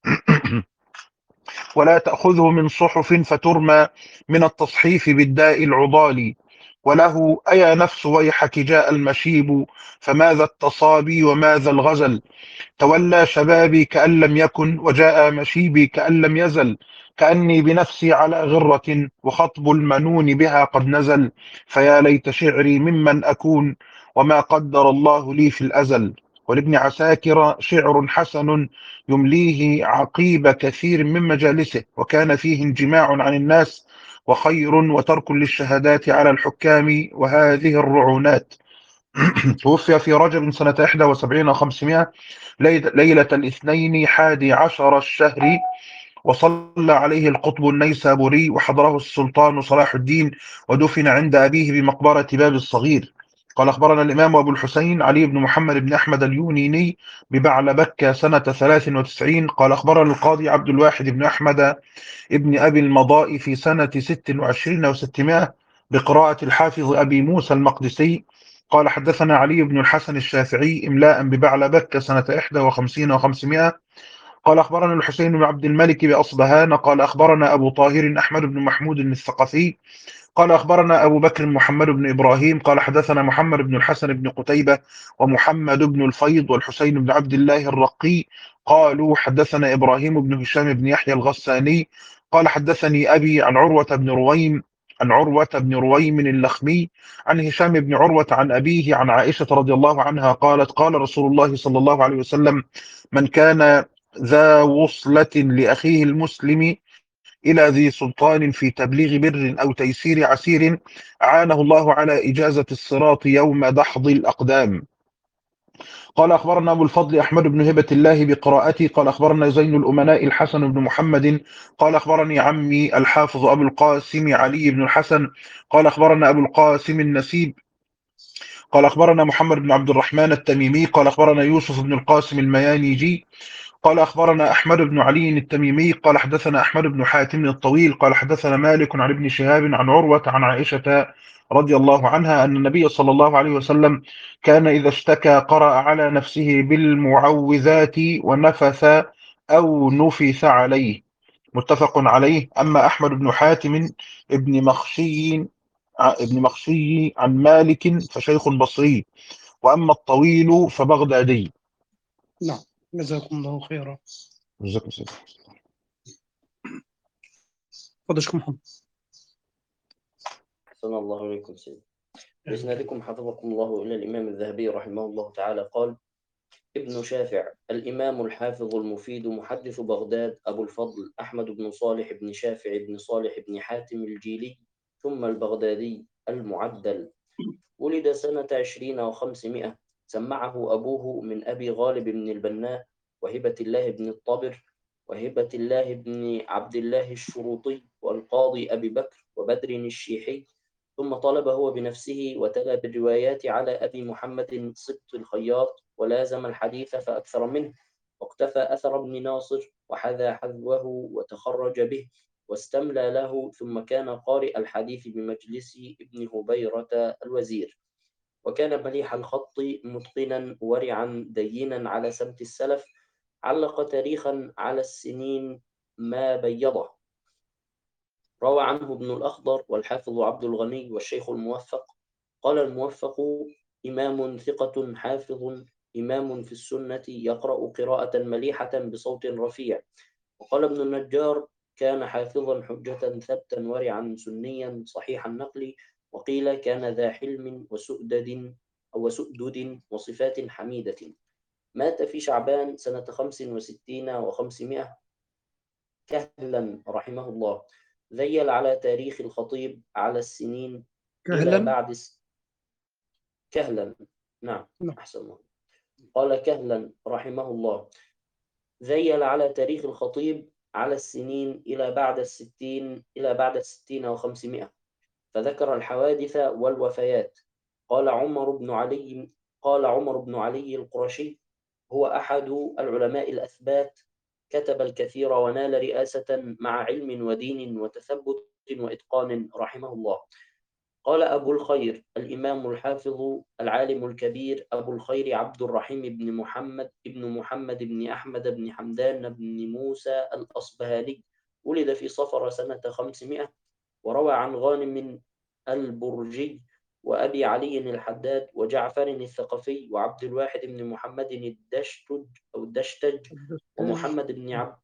ولا تأخذه من صحف فترمى من التصحيف بالداء العضال. وله: أيا نفس ويحك جاء المشيب، فماذا التصابي وماذا الغزل. تولى شبابي كأن لم يكن، وجاء مشيبي كأن لم يزل. كأني بنفسي على غرة، وخطب المنون بها قد نزل. فيا ليت شعري ممن أكون، وما قدر الله لي في الأزل. ولابن عساكر شعر حسن يمليه عقيب كثير من مجالسه، وكان فيه انجماع عن الناس وخير وترك للشهادات على الحكام وهذه الرعونات. توفي في رجب سنة إحدى وسبعين وخمسمائة، ليلة الاثنين حادي عشر الشهر. وصلى عليه القطب النيسابوري، وحضره السلطان صلاح الدين، ودفن عند أبيه بمقبرة باب الصغير. قال أخبرنا الإمام أبو الحسين علي بن محمد بن أحمد اليونيني ببعلبكة سنة ثلاث وتسعين. قال أخبرنا القاضي عبد الواحد بن أحمد ابن أبي المضاء في سنة ست وعشرين وستمائة بقراءة الحافظ أبي موسى المقدسي. قال حدثنا علي بن الحسن الشافعي إملاء ببعلبكة سنة إحدى وخمسين وخمسمائة. قال أخبرنا الحسين بن عبد الملك بأصبهان. قال أخبرنا أبو طاهر أحمد بن محمود الثقفي. قال أخبرنا أبو بكر محمد بن إبراهيم. قال حدثنا محمد بن الحسن بن قتيبة ومحمد بن الفيض والحسين بن عبد الله الرقي. قالوا حدثنا إبراهيم بن هشام بن يحيى الغساني. قال حدثني أبي عن عروة بن رويم عن عروة بن رويم اللخمي عن هشام بن عروة عن أبيه عن عائشة رضي الله عنها قالت: قال رسول الله صلى الله عليه وسلم: من كان ذا وصلة لأخيه المسلم إلى ذي سلطان في تبليغ بر أو تيسير عسير، أعانه الله على إجازة الصراط يوم دحض الأقدام. قال أخبرنا أبو الفضل أحمد بن هبة الله بقراءتي. قال أخبرنا زين الأمناء الحسن بن محمد. قال أخبرني عمي الحافظ أبو القاسم علي بن الحسن. قال أخبرنا أبو القاسم النسيب. قال أخبرنا محمد بن عبد الرحمن التميمي. قال أخبرنا يوسف بن القاسم الميانيجي. قال أخبرنا أحمد بن علي التميمي. قال حدثنا أحمد بن حاتم الطويل. قال حدثنا مالك عن ابن شهاب عن عروة عن عائشة رضي الله عنها أن النبي صلى الله عليه وسلم كان إذا اشتكى قرأ على نفسه بالمعوذات ونفث أو نفث عليه. متفق عليه. أما أحمد بن حاتم ابن مخشي ابن مخشي عن مالك فشيخ بصري، وأما الطويل فبغدادي. نعم، جزاكم الله خيرا. جزاكم الله. فضلكم محمد. أحسن الله إليكم سيدي. بإسنادكم حفظكم الله إلى الإمام الذهبي رحمه الله تعالى قال: ابن شافع الإمام الحافظ المفيد محدث بغداد أبو الفضل أحمد بن صالح بن شافع بن صالح بن حاتم الجيلي ثم البغدادي المعدل. ولد سنة عشرين وخمسمائة. سمعه أبوه من أبي غالب بن البناء وهبة الله بن الطبر وهبة الله بن عبد الله الشروطي والقاضي أبي بكر وبدر الشيحي، ثم طلب هو بنفسه وتلا بالروايات على أبي محمد سبط الخياط، ولازم الحديث فأكثر منه، واقتفى أثر ابن ناصر وحذا حذوه وتخرج به واستملى له، ثم كان قارئ الحديث بمجلس ابن هبيرة الوزير. وكان مليح الخط متقنا ورعا دينا على سمت السلف، علق تاريخا على السنين ما بيضه. روى عنه ابن الأخضر والحافظ عبد الغني والشيخ الموفق. قال الموفق: إمام ثقة حافظ، إمام في السنة يقرأ قراءة مليحة بصوت رفيع. وقال ابن النجار: كان حافظا حجة ثبتا ورعا سنيا صحيح النقل. وقيل كان ذا حلم وسؤدد أو سؤدد وصفات حميدة. مات في شعبان سنة خمس وستين وخمسمائة كهلا رحمه الله. ذيل على تاريخ الخطيب على السنين كهلا إلى بعد س... كهلا. نعم. نعم. أحسن الله. قال كهلا رحمه الله: ذيل على تاريخ الخطيب على السنين إلى بعد الستين إلى بعد الستين وخمسمائة، فذكر الحوادث والوفيات. قال عمر بن علي قال عمر بن علي القرشي: هو أحد العلماء الأثبات، كتب الكثير ونال رئاسة مع علم ودين وتثبت وإتقان رحمه الله. قال أبو الخير الإمام الحافظ العالم الكبير أبو الخير عبد الرحيم بن محمد بن محمد بن أحمد بن حمدان بن موسى الأصبهاني، ولد في صفر سنة خمسمائة، وروى عن غانم البرجي وأبي علي الحداد وجعفر الثقفي وعبد الواحد بن محمد الدشتج أو الدشتج ومحمد بن عبد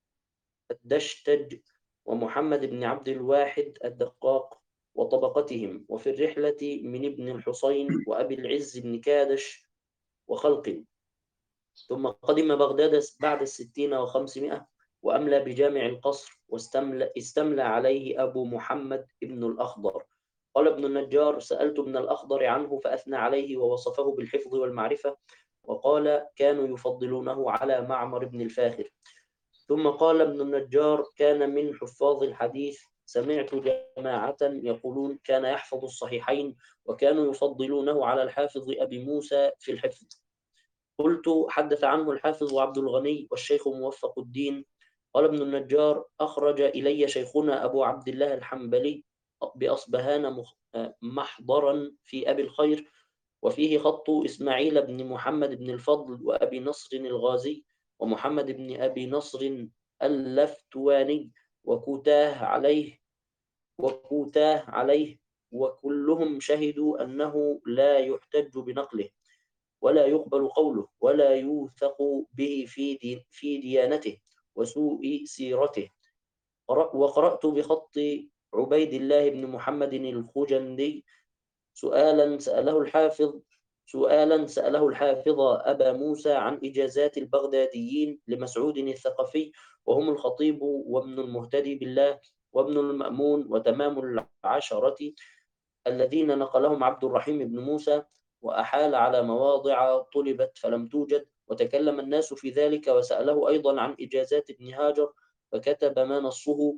الدشتج ومحمد بن عبد الواحد الدقاق وطبقتهم، وفي الرحلة من ابن الحصين وأبي العز بن كادش وخلق. ثم قدم بغداد بعد الستين وخمسمائة، وأملى بجامع القصر، واستملى استملى عليه أبو محمد ابن الأخضر. قال ابن النجار: سألت ابن الأخضر عنه فأثنى عليه ووصفه بالحفظ والمعرفة، وقال: كانوا يفضلونه على معمر بن الفاخر. ثم قال ابن النجار: كان من حفاظ الحديث، سمعت جماعة يقولون كان يحفظ الصحيحين، وكانوا يفضلونه على الحافظ أبي موسى في الحفظ. قلت: حدث عنه الحافظ عبد الغني والشيخ موفق الدين. قال ابن النجار: أخرج إلي شيخنا أبو عبد الله الحنبلي بأصبهان محضرا في أبي الخير، وفيه خط إسماعيل بن محمد بن الفضل وأبي نصر الغازي ومحمد بن أبي نصر اللفتواني، وكتاه عليه وكتاه عليه وكلهم شهدوا أنه لا يحتج بنقله ولا يقبل قوله ولا يوثق به في دي في ديانته وسوء سيرته. وقرأت بخط عبيد الله بن محمد الخجندي سؤالا سأله الحافظ سؤالا سأله الحافظ أبا موسى عن إجازات البغداديين لمسعود الثقفي، وهم الخطيب وابن المهتدي بالله وابن المأمون وتمام العشرة الذين نقلهم عبد الرحيم بن موسى، وأحال على مواضع طلبت فلم توجد، وتكلم الناس في ذلك. وسأله أيضا عن إجازات ابن هاجر، فكتب ما نصه: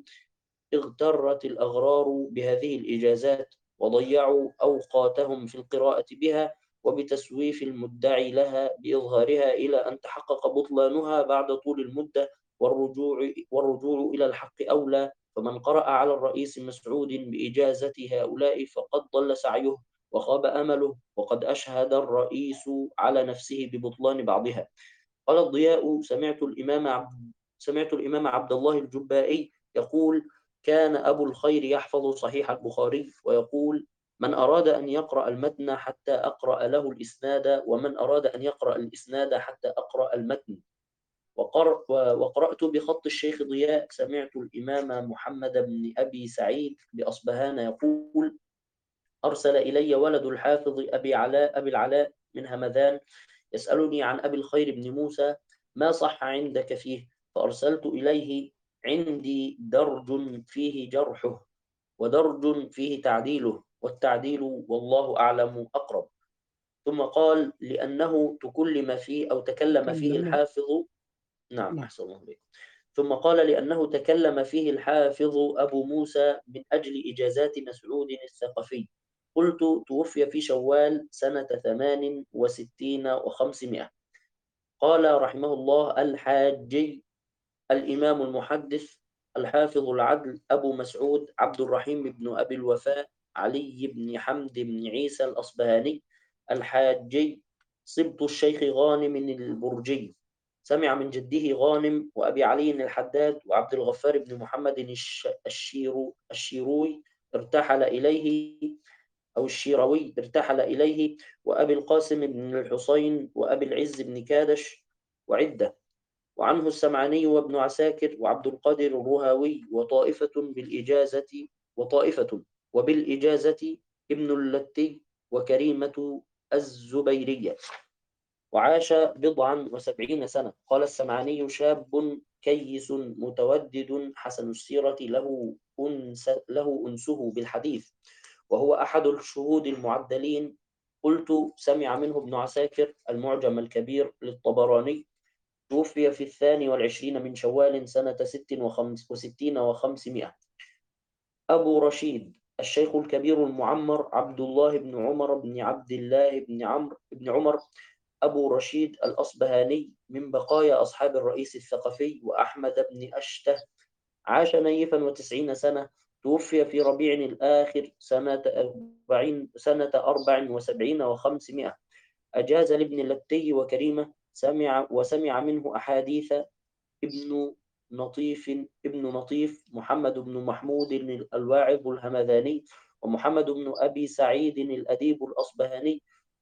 اغترت الأغرار بهذه الإجازات، وضيعوا أوقاتهم في القراءة بها وبتسويف المدعي لها بإظهارها إلى أن تحقق بطلانها بعد طول المدة، والرجوع, والرجوع إلى الحق أولى. فمن قرأ على الرئيس مسعود بإجازة هؤلاء فقد ضل سعيه وخاب أمله، وقد أشهد الرئيس على نفسه ببطلان بعضها. قال الضياء: سمعت الإمام عبد سمعت الإمام عبد الله الجبائي يقول: كان أبو الخير يحفظ صحيح البخاري، ويقول: من أراد أن يقرأ المتن حتى أقرأ له الإسناد، ومن أراد أن يقرأ الإسناد حتى أقرأ المتن. وقر... وقرأت بخط الشيخ ضياء: سمعت الإمام محمد بن أبي سعيد بأصبهان يقول: أرسل إلي ولد الحافظ أبي علاء أبي العلاء من همذان يسألني عن أبي الخير بن موسى ما صح عندك فيه، فأرسلت إليه: عندي درج فيه جرحه ودرج فيه تعديله، والتعديل والله أعلم أقرب. ثم قال: لأنه تكلم فيه أو تكلم فيه الحافظ نعم أحسن الله عليك. ثم قال: لأنه تكلم فيه الحافظ أبو موسى من أجل إجازات مسعود الثقفي. قلت: توفي في شوال سنة ثمان وستين وخمسمائة. قال رحمه الله: الحاجي الإمام المحدث الحافظ العدل أبو مسعود عبد الرحيم بن أبي الوفاء علي بن حمد بن عيسى الأصبهاني الحاجي، صبت الشيخ غانم البرجي، سمع من جده غانم وأبي علي الحداد وعبد الغفار بن محمد الشيرو الشيروي ارتحل إليه أو الشيروي ارتحل إليه، وأبي القاسم بن الحسين وأبي العز بن كادش وعدة. وعنه السمعاني وابن عساكر وعبد القادر الرهاوي وطائفة بالإجازة وطائفة وبالإجازة ابن اللتي وكريمة الزبيرية، وعاش بضعا وسبعين سنة. قال السمعاني: شاب كيس متودد حسن السيرة له أنس له أنسه بالحديث، وهو أحد الشهود المعدلين. قلت سمع منه ابن عساكر المعجم الكبير للطبراني، توفي في الثاني والعشرين من شوال سنة ست وخمس وستين وخمسمائة. أبو رشيد الشيخ الكبير المعمر عبد الله بن عمر بن عبد الله بن عمرو بن عمر أبو رشيد الأصبهاني من بقايا أصحاب الرئيس الثقفي وأحمد بن أشته، عاش نيفا وتسعين سنة، توفي في ربيع الآخر سنة أربعين سنة أربع وسبعين وخمسمائة. أجاز لابن اللتي وكريمة، سمع وسمع منه أحاديث ابن نطيف ابن نطيف محمد بن محمود الواعظ الهمذاني، ومحمد بن أبي سعيد الأديب الأصبهاني،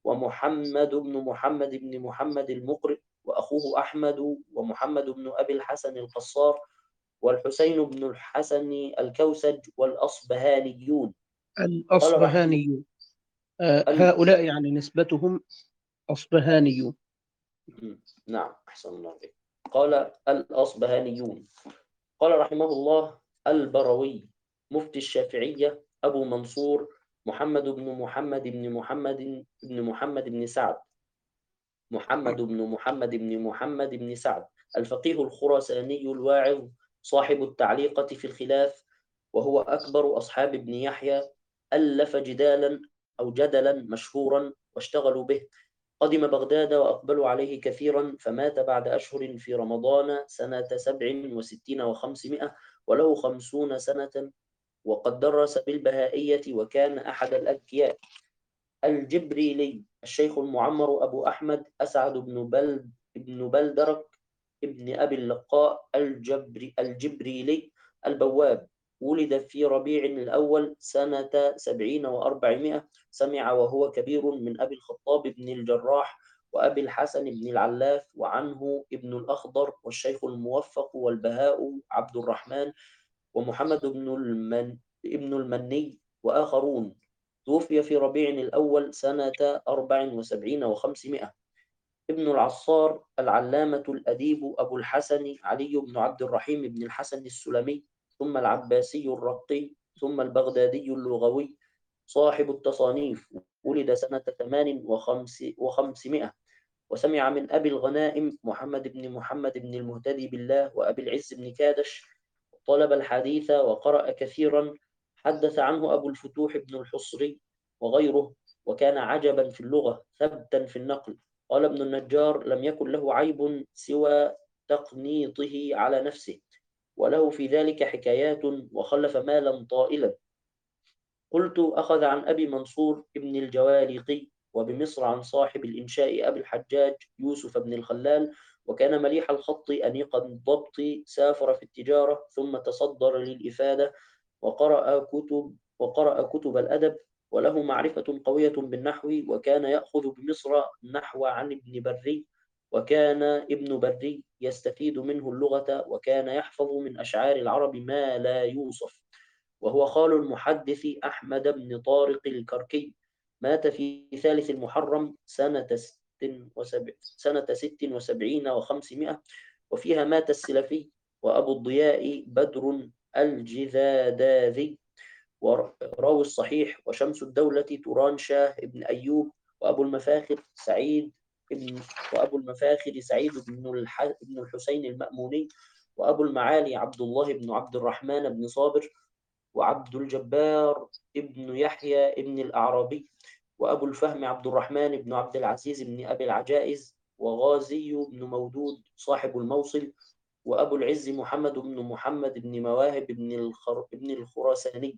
ومحمد بن محمد بن محمد المقرئ، وأخوه أحمد، ومحمد بن أبي الحسن القصار، والحسين بن الحسن الكوسج، والأصبهانيون. قال رحمه الأصبهاني آه ال- هؤلاء يعني نسبتهم أصبهانيون. نعم، أحسن الله عليك. قال الأصبهانيون. قال رحمه الله البروي مفتي الشافعية أبو منصور محمد بن محمد بن محمد بن محمد بن سعد محمد بن محمد بن محمد بن سعد الفقيه الخراساني الواعظ صاحب التعليقة في الخلاف، وهو أكبر أصحاب ابن يحيى، ألف جدالا أو جدلا مشهورا واشتغلوا به. قدم بغداد وأقبلوا عليه كثيرا، فمات بعد أشهر في رمضان سنة سبع وستين وخمسمائة وله خمسون سنة، وقد درس بالبهائية وكان أحد الأذكياء. الجبريلي الشيخ المعمر أبو أحمد أسعد بن بلد ابن بلدرك ابن أبي اللقاء الجبري الجبريلي البواب، ولد في ربيع الأول سنة سبعين وأربعمائة. سمع وهو كبير من أبي الخطاب بن الجراح وأبي الحسن بن العلاف، وعنه ابن الأخضر والشيخ الموفق والبهاء عبد الرحمن ومحمد بن المن ابن المني وآخرون. توفي في ربيع الأول سنة أربع وسبعين وخمسمائة. ابن العصار العلامة الأديب أبو الحسن علي بن عبد الرحيم بن الحسن السلمي، ثم العباسي الرقي، ثم البغدادي اللغوي، صاحب التصانيف، ولد سنة ثمان وخمسمائة. وسمع من أبي الغنائم محمد بن محمد بن المهتدي بالله وأبي العز بن كادش، طلب الحديث وقرأ كثيرا. حدث عنه أبو الفتوح بن الحصري وغيره، وكان عجبا في اللغة ثبتا في النقل. قال ابن النجار لم يكن له عيب سوى تقنيطه على نفسه، وله في ذلك حكايات، وخلف مالا طائلا. قلت أخذ عن أبي منصور ابن الجوالقي، وبمصر عن صاحب الإنشاء أبي الحجاج يوسف بن الخلال، وكان مليح الخط أنيق الضبط، سافر في التجارة ثم تصدر للإفادة، وقرأ كتب وقرأ كتب الأدب، وله معرفة قوية بالنحو، وكان يأخذ بمصر نحو عن ابن بري، وكان ابن بري يستفيد منه اللغة، وكان يحفظ من أشعار العرب ما لا يوصف. وهو خال المحدث أحمد بن طارق الكركي، مات في ثالث المحرم سنة ست وسبع سنة ست وسبعين وخمسمائة، وفيها مات السلفي وأبو الضياء بدر الجذاذي، وراوي الصحيح وشمس الدولة توران شاه بن أيوب، وأبو المفاخر سعيد بن وأبو المفاخر سعيد بن الح... بن الحسين المأموني، وأبو المعالي عبد الله بن عبد الرحمن بن صابر، وعبد الجبار ابن يحيى ابن الأعرابي، وأبو الفهم عبد الرحمن بن عبد العزيز بن أبي العجائز، وغازي بن مودود صاحب الموصل، وأبو العز محمد بن محمد بن مواهب بن الخر... بن الخراساني.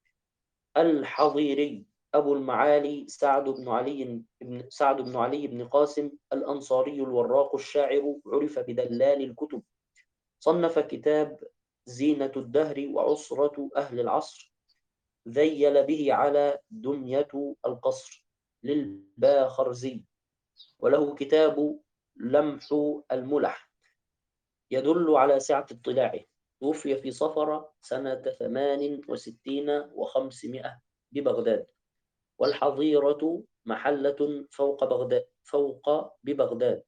الحضيري أبو المعالي سعد بن علي بن سعد بن علي بن قاسم الأنصاري الوراق الشاعر، عرف بدلال الكتب. صنف كتاب زينة الدهر وعسرة أهل العصر، ذيل به على دمية القصر للباخرزي، وله كتاب لمح الملح يدل على سعة اطلاعه. توفي في صفر سنة ثمان وستين وخمسمائة ببغداد، والحظيرة محلة فوق بغداد فوق ببغداد.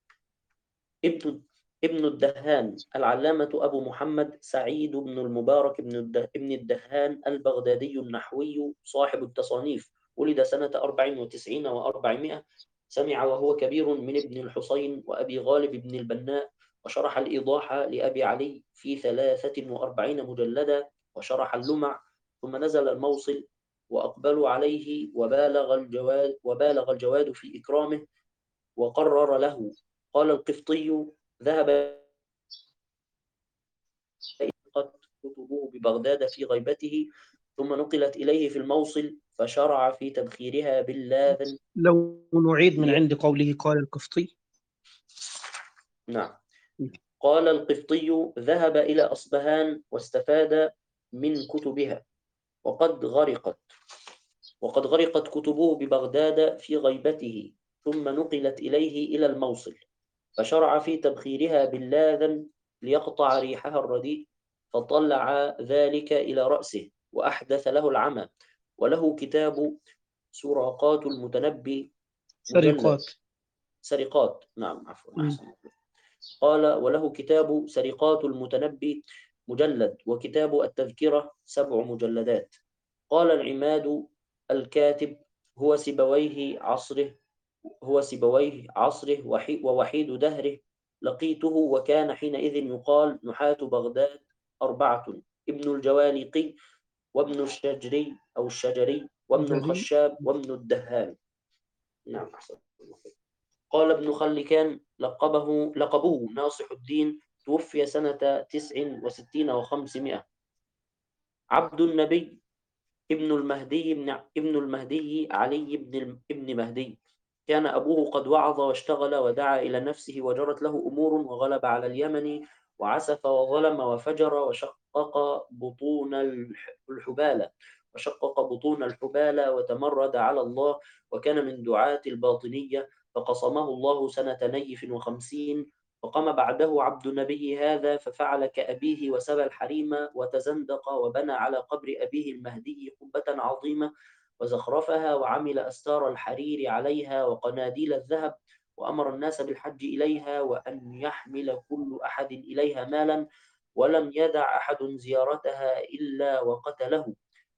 ابن ابن الدهان العلامة أبو محمد سعيد بن المبارك بن ابن الدهان البغدادي النحوي صاحب التصانيف، ولد سنة أربع وتسعين وأربعمائة. سمع وهو كبير من ابن الحسين وأبي غالب بن البناء، وشرح الإيضاح لأبي علي في ثلاثة وأربعين مجلدا، وشرح اللمع، ثم نزل الموصل وأقبلوا عليه، وبالغ الجواد وبالغ الجواد في إكرامه وقرر له. قال القفطي: ذهب كتبه ببغداد في غيبته، ثم نقلت إليه في الموصل، فشرع في تبخيرها باللاذن. لو نعيد من عند قوله قال القفطي. نعم. قال القفطي: ذهب إلى أصبهان واستفاد من كتبها، وقد غرقت وقد غرقت كتبه ببغداد في غيبته، ثم نقلت إليه إلى الموصل، فشرع في تبخيرها باللاذن ليقطع ريحها الرديء، فطلع ذلك إلى رأسه وأحدث له العمى. وله كتاب سراقات المتنبي مجلد. سرقات. سرقات، نعم، عفوا. مم. قال: وله كتاب سرقات المتنبي مجلد، وكتاب التذكرة سبع مجلدات. قال العماد الكاتب: هو سيبويه عصره هو سيبويه عصره وحي- ووحيد دهره. لقيته وكان حينئذ يقال نحاة بغداد أربعة: ابن الجوالقي، وابن الشجري أو الشجري، وابن جري. الخشاب، وابن الدهان. نعم، أحسن. قال ابن خلكان: لقبه لقبه ناصح الدين، توفي سنة تسع وستين وخمسمائة. عبد النبي ابن المهدي ابن ابن المهدي علي بن ابن مهدي. كان أبوه قد وعظ واشتغل ودعا إلى نفسه، وجرت له أمور، وغلب على اليمن، وعسف وظلم وفجر، وشقق بطون الحبالة وشقق بطون الحبالة وتمرد على الله، وكان من دعاة الباطنية، فقصمه الله سنة نيف وخمسين. وقام بعده عبد النبي هذا ففعل كأبيه، وسبى الحريم وتزندق، وبنى على قبر أبيه المهدي قبة عظيمة وزخرفها، وعمل أستار الحرير عليها وقناديل الذهب، وأمر الناس بالحج إليها، وأن يحمل كل أحد إليها مالا، ولم يدع أحد زيارتها إلا وقتله،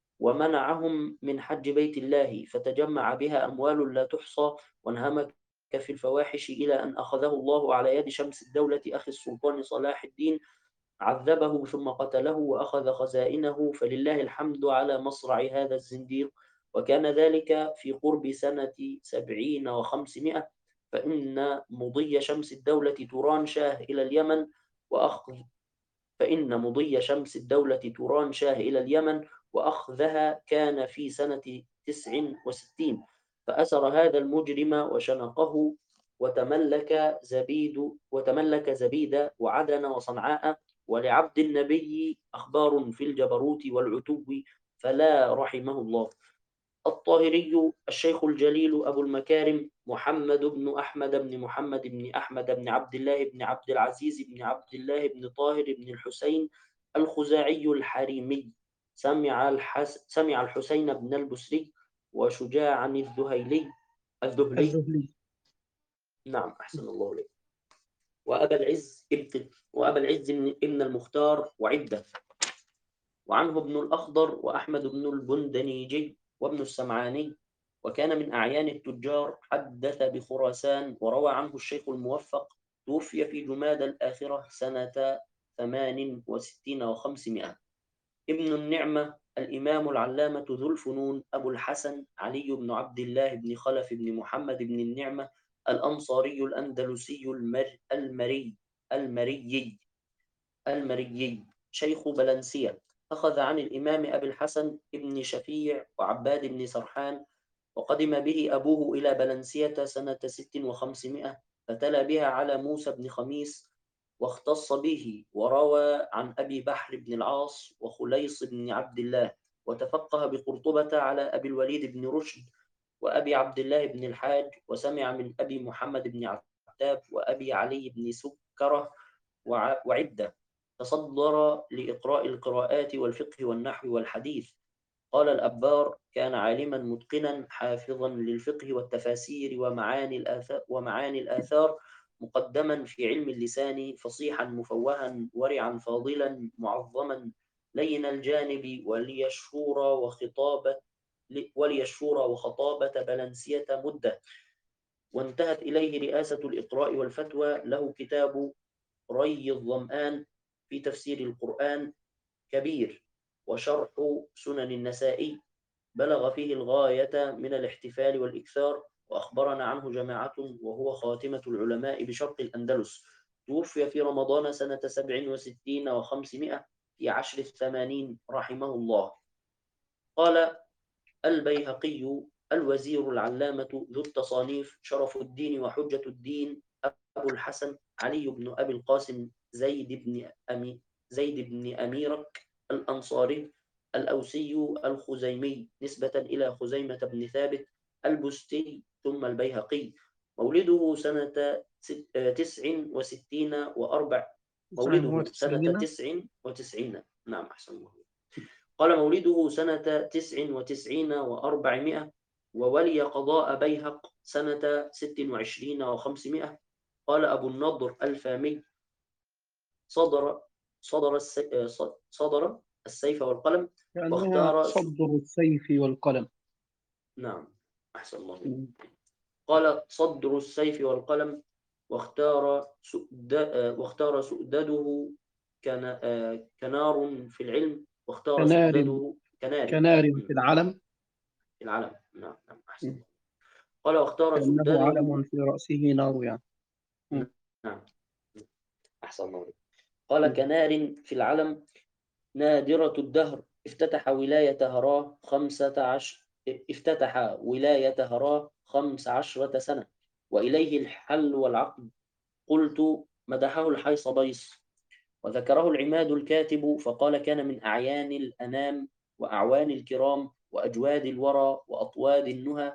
ومنعهم من حج بيت الله، فتجمع بها أموال لا تحصى، وانهمك في الفواحش، إلى أن أخذه الله على يد شمس الدولة أخي السلطان صلاح الدين، عذبه ثم قتله وأخذ خزائنه، فلله الحمد على مصرع هذا الزنديق. وكان ذلك في قرب سنة سبعين وخمسمائة. فإن مضي شمس الدولة توران شاه إلى اليمن وأخذ فإن مضي شمس الدولة توران شاه إلى اليمن وأخذها كان في سنة تسع وستين. فأسر هذا المجرم وشنقه، وتملك زبيد وتملك زبيد وعدن وصنعاء. ولعبد النبي أخبار في الجبروت والعتو، فلا رحمه الله. الطاهري الشيخ الجليل أبو المكارم محمد بن أحمد بن محمد بن أحمد بن عبد الله بن عبد العزيز بن عبد الله بن طاهر بن الحسين الخزاعي الحريمي. سمع الحس سمع الحسين بن البسري وشجاعا الذهيلي الذهلي الذهلي. نعم، أحسن الله إليك. وأبا العز ابن وأبا العز ابن المختار وعدة. وعنه ابن الأخضر وأحمد بن البندنيجي وابن السمعاني، وكان من أعيان التجار. حدث بخراسان، وروى عنه الشيخ الموفق. توفي في جماد الآخرة سنة ثمان وستين وخمسمائة. ابن النعمة الإمام العلامة ذو الفنون أبو الحسن علي بن عبد الله بن خلف بن محمد بن النعمة الأنصاري الأندلسي المر المري المريي المريي شيخ بلنسية. أخذ عن الإمام أبي الحسن ابن شفيع وعباد بن سرحان، وقدم به أبوه إلى بلنسية سنة ست وخمسمائة، فتلا بها على موسى بن خميس واختص به، وروى عن أبي بحر بن العاص وخليص بن عبد الله، وتفقه بقرطبة على أبي الوليد بن رشد وأبي عبد الله بن الحاج، وسمع من أبي محمد بن عتاب وأبي علي بن سكرة وعدة. تصدر لإقراء القراءات والفقه والنحو والحديث. قال الأبار: كان عالما متقنا حافظا للفقه والتفاسير ومعاني الآثار, ومعاني الآثار مقدما في علم اللسان، فصيحا مفوها ورعا فاضلا معظما لين الجانب ولي الشورى وخطابة ولي الشورى وخطابة بلنسية مدة، وانتهت إليه رئاسة الإقراء والفتوى. له كتاب ري الظمآن في تفسير القرآن كبير، وشرح سنن النسائي، بلغ فيه الغاية من الاحتفال والإكثار، وأخبرنا عنه جماعة، وهو خاتمة العلماء بشرق الأندلس. توفي في رمضان سنة سبع وستين وخمسمائة في عشر الثمانين رحمه الله. قال البيهقي الوزير العلامة ذو التصانيف شرف الدين وحجة الدين أبو الحسن علي بن أبي القاسم زيد بن أمي زيد بن أميرك الأنصاري الأوسي الخزيمي نسبة إلى خزيمة بن ثابت البستي ثم البيهقي. مولده سنة تسع وستين وأربع مولده سنة تسع وتسعين نعم أحسن الله. قال مولده سنة تسع وتسعين وأربعمائة، وولي قضاء بيهق سنة ست وعشرين وخمسمائة. قال أبو النضر الفامي صدر صدر صدر السيف والقلم يعني واختار صدر السيف والقلم. نعم أحسن الله. قال صدر السيف والقلم واختار سؤد واختار سؤدده كان كنار في العلم، واختار كنار سؤدده كنار كنار في العلم. في العلم نعم نعم أحسن. قال واختار كأنه سؤدده علم في رأسه نار يعني. نعم أحسن الله. قال كنار في العلم نادرة الدهر، افتتح ولاية هراه خمسة عشر افتتح ولاية هراه خمس عشرة سنة، وإليه الحل والعقد. قلت مدحه الحيصبيص وذكره العماد الكاتب فقال كان من أعيان الأنام وأعوان الكرام وأجواد الورى وأطواد النهى.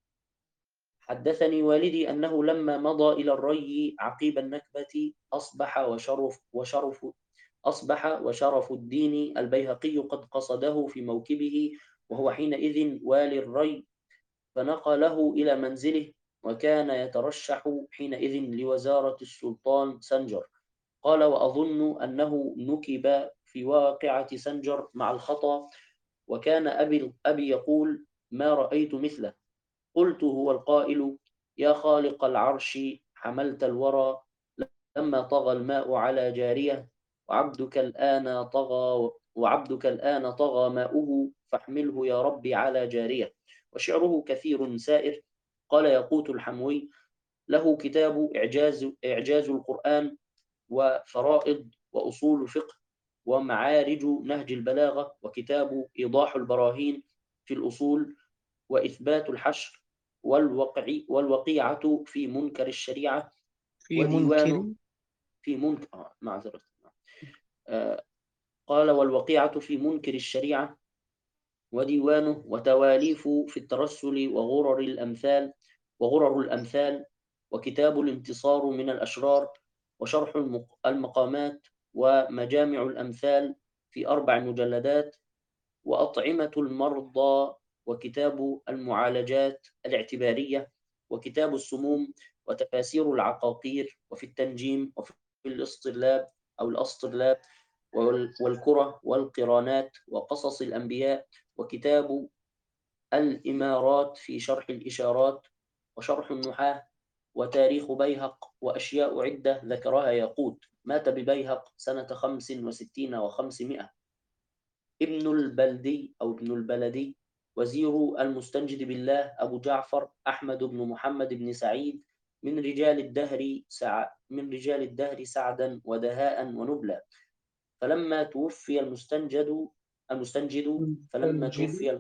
حدثني والدي أنه لما مضى إلى الري عقيب النكبة أصبح وشرف وشرف أصبح وشرف الدين البيهقي قد قصده في موكبه، وهو حينئذ والي الري، فنقله إلى منزله، وكان يترشح حينئذ لوزارة السلطان سنجر. قال وأظن أنه نكب في واقعة سنجر مع الخطأ، وكان أبي, أبي يقول ما رأيت مثله. قلت هو القائل يا خالق العرش حملت الورى لما طغى الماء على جارية، وعبدك الآن طغى وعبدك الآن طغى ماؤه فاحمله يا ربي على جارية. وشعره كثير سائر. قال يقوت الحموي له كتاب إعجاز, إعجاز القرآن وفرائض وأصول فقه ومعارج نهج البلاغة، وكتاب إيضاح البراهين في الأصول، وإثبات الحشر والوقع والوقيعة في منكر الشريعة، في وديوان منكر في منكر آه معذرة آه قال والوقيعة في منكر الشريعة، وديوانه وتواليف في الترسل وغرر الأمثال وغرر الأمثال وكتاب الانتصار من الأشرار، وشرح المقامات ومجامع الأمثال في أربع مجلدات، وأطعمة المرضى، وكتاب المعالجات الاعتبارية، وكتاب السموم، وتفاسير العقاقير، وفي التنجيم، وفي الاسطرلاب أو الأسطرلاب والكرة والقرانات، وقصص الأنبياء، وكتاب الإمارات في شرح الإشارات، وشرح النحاة، وتاريخ بيهق، وأشياء عدة ذكرها يقوت. مات ببيهق سنة خمس وستين وخمسمائة. ابن البلدي أو ابن البلدي وزير المستنجد بالله أبو جعفر أحمد بن محمد بن سعيد من رجال الدهر سع... من رجال الدهر سعدا ودهاء ونبلا. فلما توفي المستنجد المستنجد فلما توفي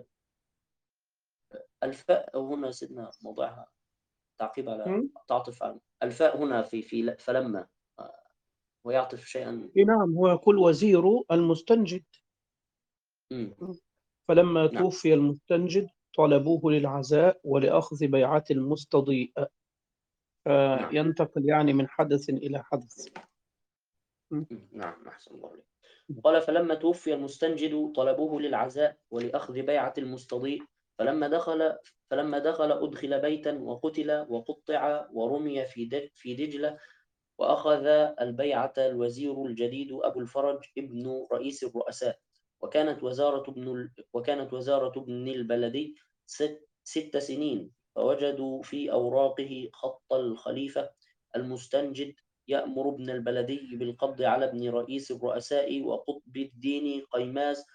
الفاء هنا سيدنا موضعها تعقيب على تعطف على الفاء هنا في في فلما ويعطف شيئا. نعم هو يقول وزير المستنجد. م. فلما نعم. توفي المستنجد طلبوه للعزاء ولأخذ بيعة المستضيء، فينتقل يعني من حدث إلى حدث. نعم أحسن الله عليك. قال فلما توفي المستنجد طلبوه للعزاء ولأخذ بيعة المستضيء، فلما دخل فلما دخل أدخل بيتا وقتل وقطع ورمي في في دجلة، وأخذ البيعة الوزير الجديد أبو الفرج ابن رئيس الرؤساء، وكانت وزارة ابن ال... وكانت وزارة ابن البلدي ست, ست سنين، فوجدوا في أوراقه خط الخليفة المستنجد يأمر ابن البلدي بالقبض على ابن رئيس الرؤساء وقطب الدين قيماز،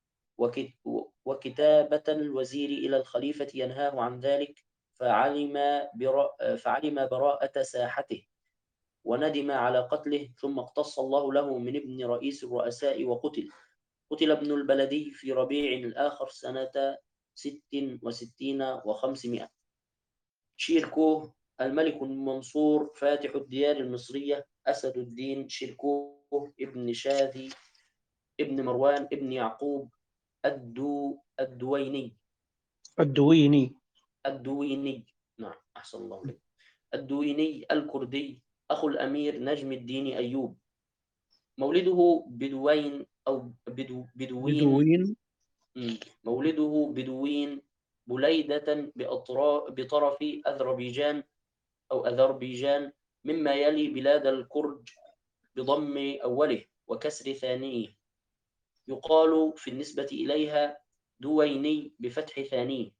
وكتابة الوزير إلى الخليفة ينهاه عن ذلك، فعلم, برا... فعلم براءة ساحته وندم على قتله، ثم اقتص الله له من ابن رئيس الرؤساء وقتل. قتل ابن البلدي في ربيع الآخر سنة ست وستين وخمسمائة. شيركوه الملك المنصور فاتح الديار المصرية أسد الدين شيركوه ابن شاذي ابن مروان ابن يعقوب الدو الدويني الدويني الدويني نعم أحسن الله عليك. الدويني الكردي أخو الأمير نجم الدين أيوب. مولده بدوين أو بدو بدوين بدوين مولده بدوين بليدة بطرف أذربيجان أو أذربيجان، مما يلي بلاد الكرج بضم أوله وكسر ثانيه. يقال في النسبة إليها دويني بفتح ثانيه.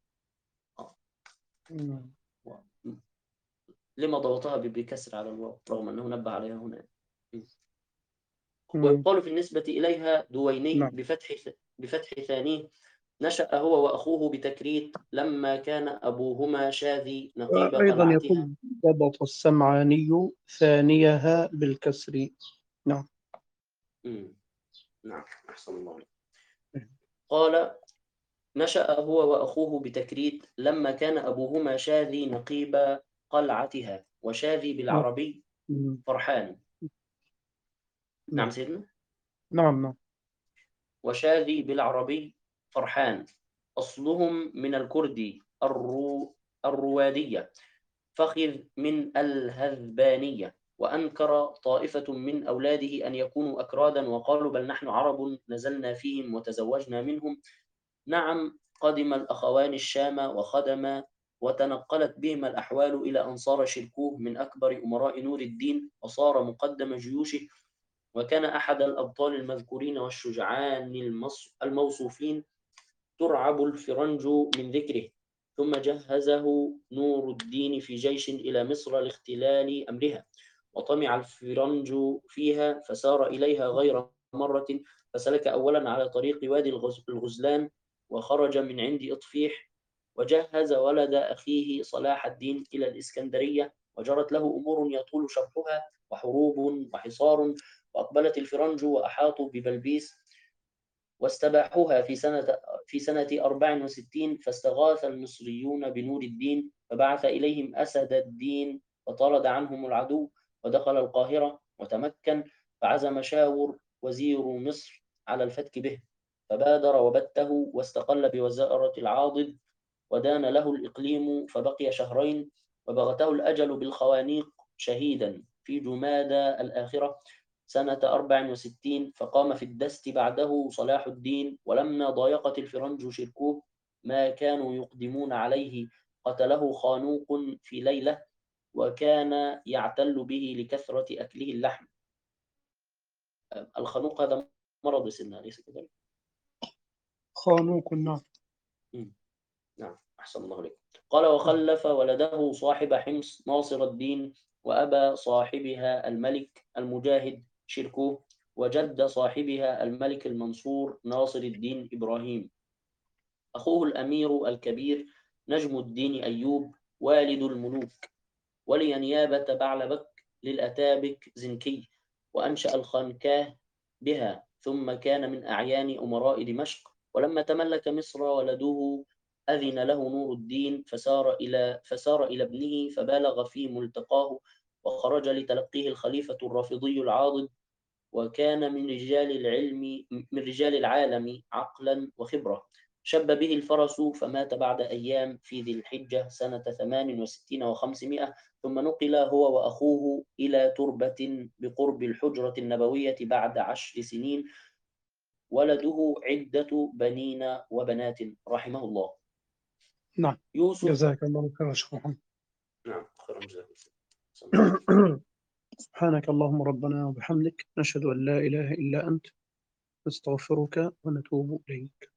لما ضبطها بكسر على الواو رغم أنه نبه عليها هنا. ويقال في النسبة إليها دويني نعم. بفتح بفتح ثانيه. نشأ هو وأخوه بتكريت لما كان أبوهما شاذي نقيب أيضا قلعتها. يقول ضبط السمعاني ثانيها بالكسر. نعم. مم. نعم أحسن الله عليك. قال نشأ هو وأخوه بتكريت لما كان أبوهما شاذي نقيب قلعتها. وشاذي بالعربي فرحان. نعم سيدنا. نعم نعم. وشاذي بالعربي فرحان، أصلهم من الكردي الرو الروادية، فخذ من الهذبانية. وأنكر طائفة من أولاده أن يكونوا أكرادا، وقالوا بل نحن عرب نزلنا فيهم وتزوجنا منهم. نعم قدم الأخوان الشام وخدما، وتنقلت بهما الأحوال إلى أن صار شركوه من أكبر أمراء نور الدين، وصار مقدم جيوشه، وكان أحد الأبطال المذكورين والشجعان الموصوفين، ترعب الفرنج من ذكره. ثم جهزه نور الدين في جيش إلى مصر لاختلال أمرها، وطمع الفرنج فيها فسار إليها غير مرة، فسلك أولا على طريق وادي الغزلان وخرج من عند إطفيح، وجهز ولد أخيه صلاح الدين إلى الإسكندرية، وجرت له أمور يطول شرحها وحروب وحصار، وأقبلت الفرنج وأحاطوا ببلبيس واستباحوها في سنة في سنة أربع وستين، فاستغاث المصريون بنور الدين فبعث إليهم أسد الدين فطرد عنهم العدو، ودخل القاهرة وتمكن، فعزم شاور وزير مصر على الفتك به، فبادر وبته واستقل بوزارة العاضد، ودان له الإقليم فبقي شهرين، وبغته الأجل بالخوانيق شهيدا في جمادى الآخرة سنة أربع وستين، فقام في الدست بعده صلاح الدين، ولما ضايقت الفرنج شركوه ما كانوا يقدمون عليه قتله خانوق في ليلة، وكان يعتل به لكثرة أكله اللحم. الخنوق هذا مرض سنة أليس كذلك؟ خانوق. نعم. نعم أحسن الله عليك. قال وخلف ولده صاحب حمص ناصر الدين، وأبا صاحبها الملك المجاهد شركوه، وجد صاحبها الملك المنصور ناصر الدين إبراهيم. أخوه الأمير الكبير نجم الدين أيوب والد الملوك، ولي نيابة بعلبك للأتابك زنكي، وأنشأ الخانكاه بها، ثم كان من أعيان أمراء دمشق. ولما تملك مصر ولده أذن له نور الدين فسار إلى فسار إلى ابنه فبالغ في ملتقاه، وخرج لتلقيه الخليفة الرافضي العاضد، وكان من رجال العلم من رجال العالم عقلا وخبرة. شب به الفرس فمات بعد أيام في ذي الحجة سنة ثمان وستين وخمسمائة، ثم نقل هو وأخوه إلى تربة بقرب الحجرة النبوية بعد عشر سنين. ولده عدة بنين وبنات رحمه الله. نعم. يوسف. جزاك الله خيرا شيخ محمد. نعم خيرا جزاك الله. سبحانك اللهم ربنا وبحمدك، نشهد أن لا إله إلا أنت نستغفرك ونتوب إليك.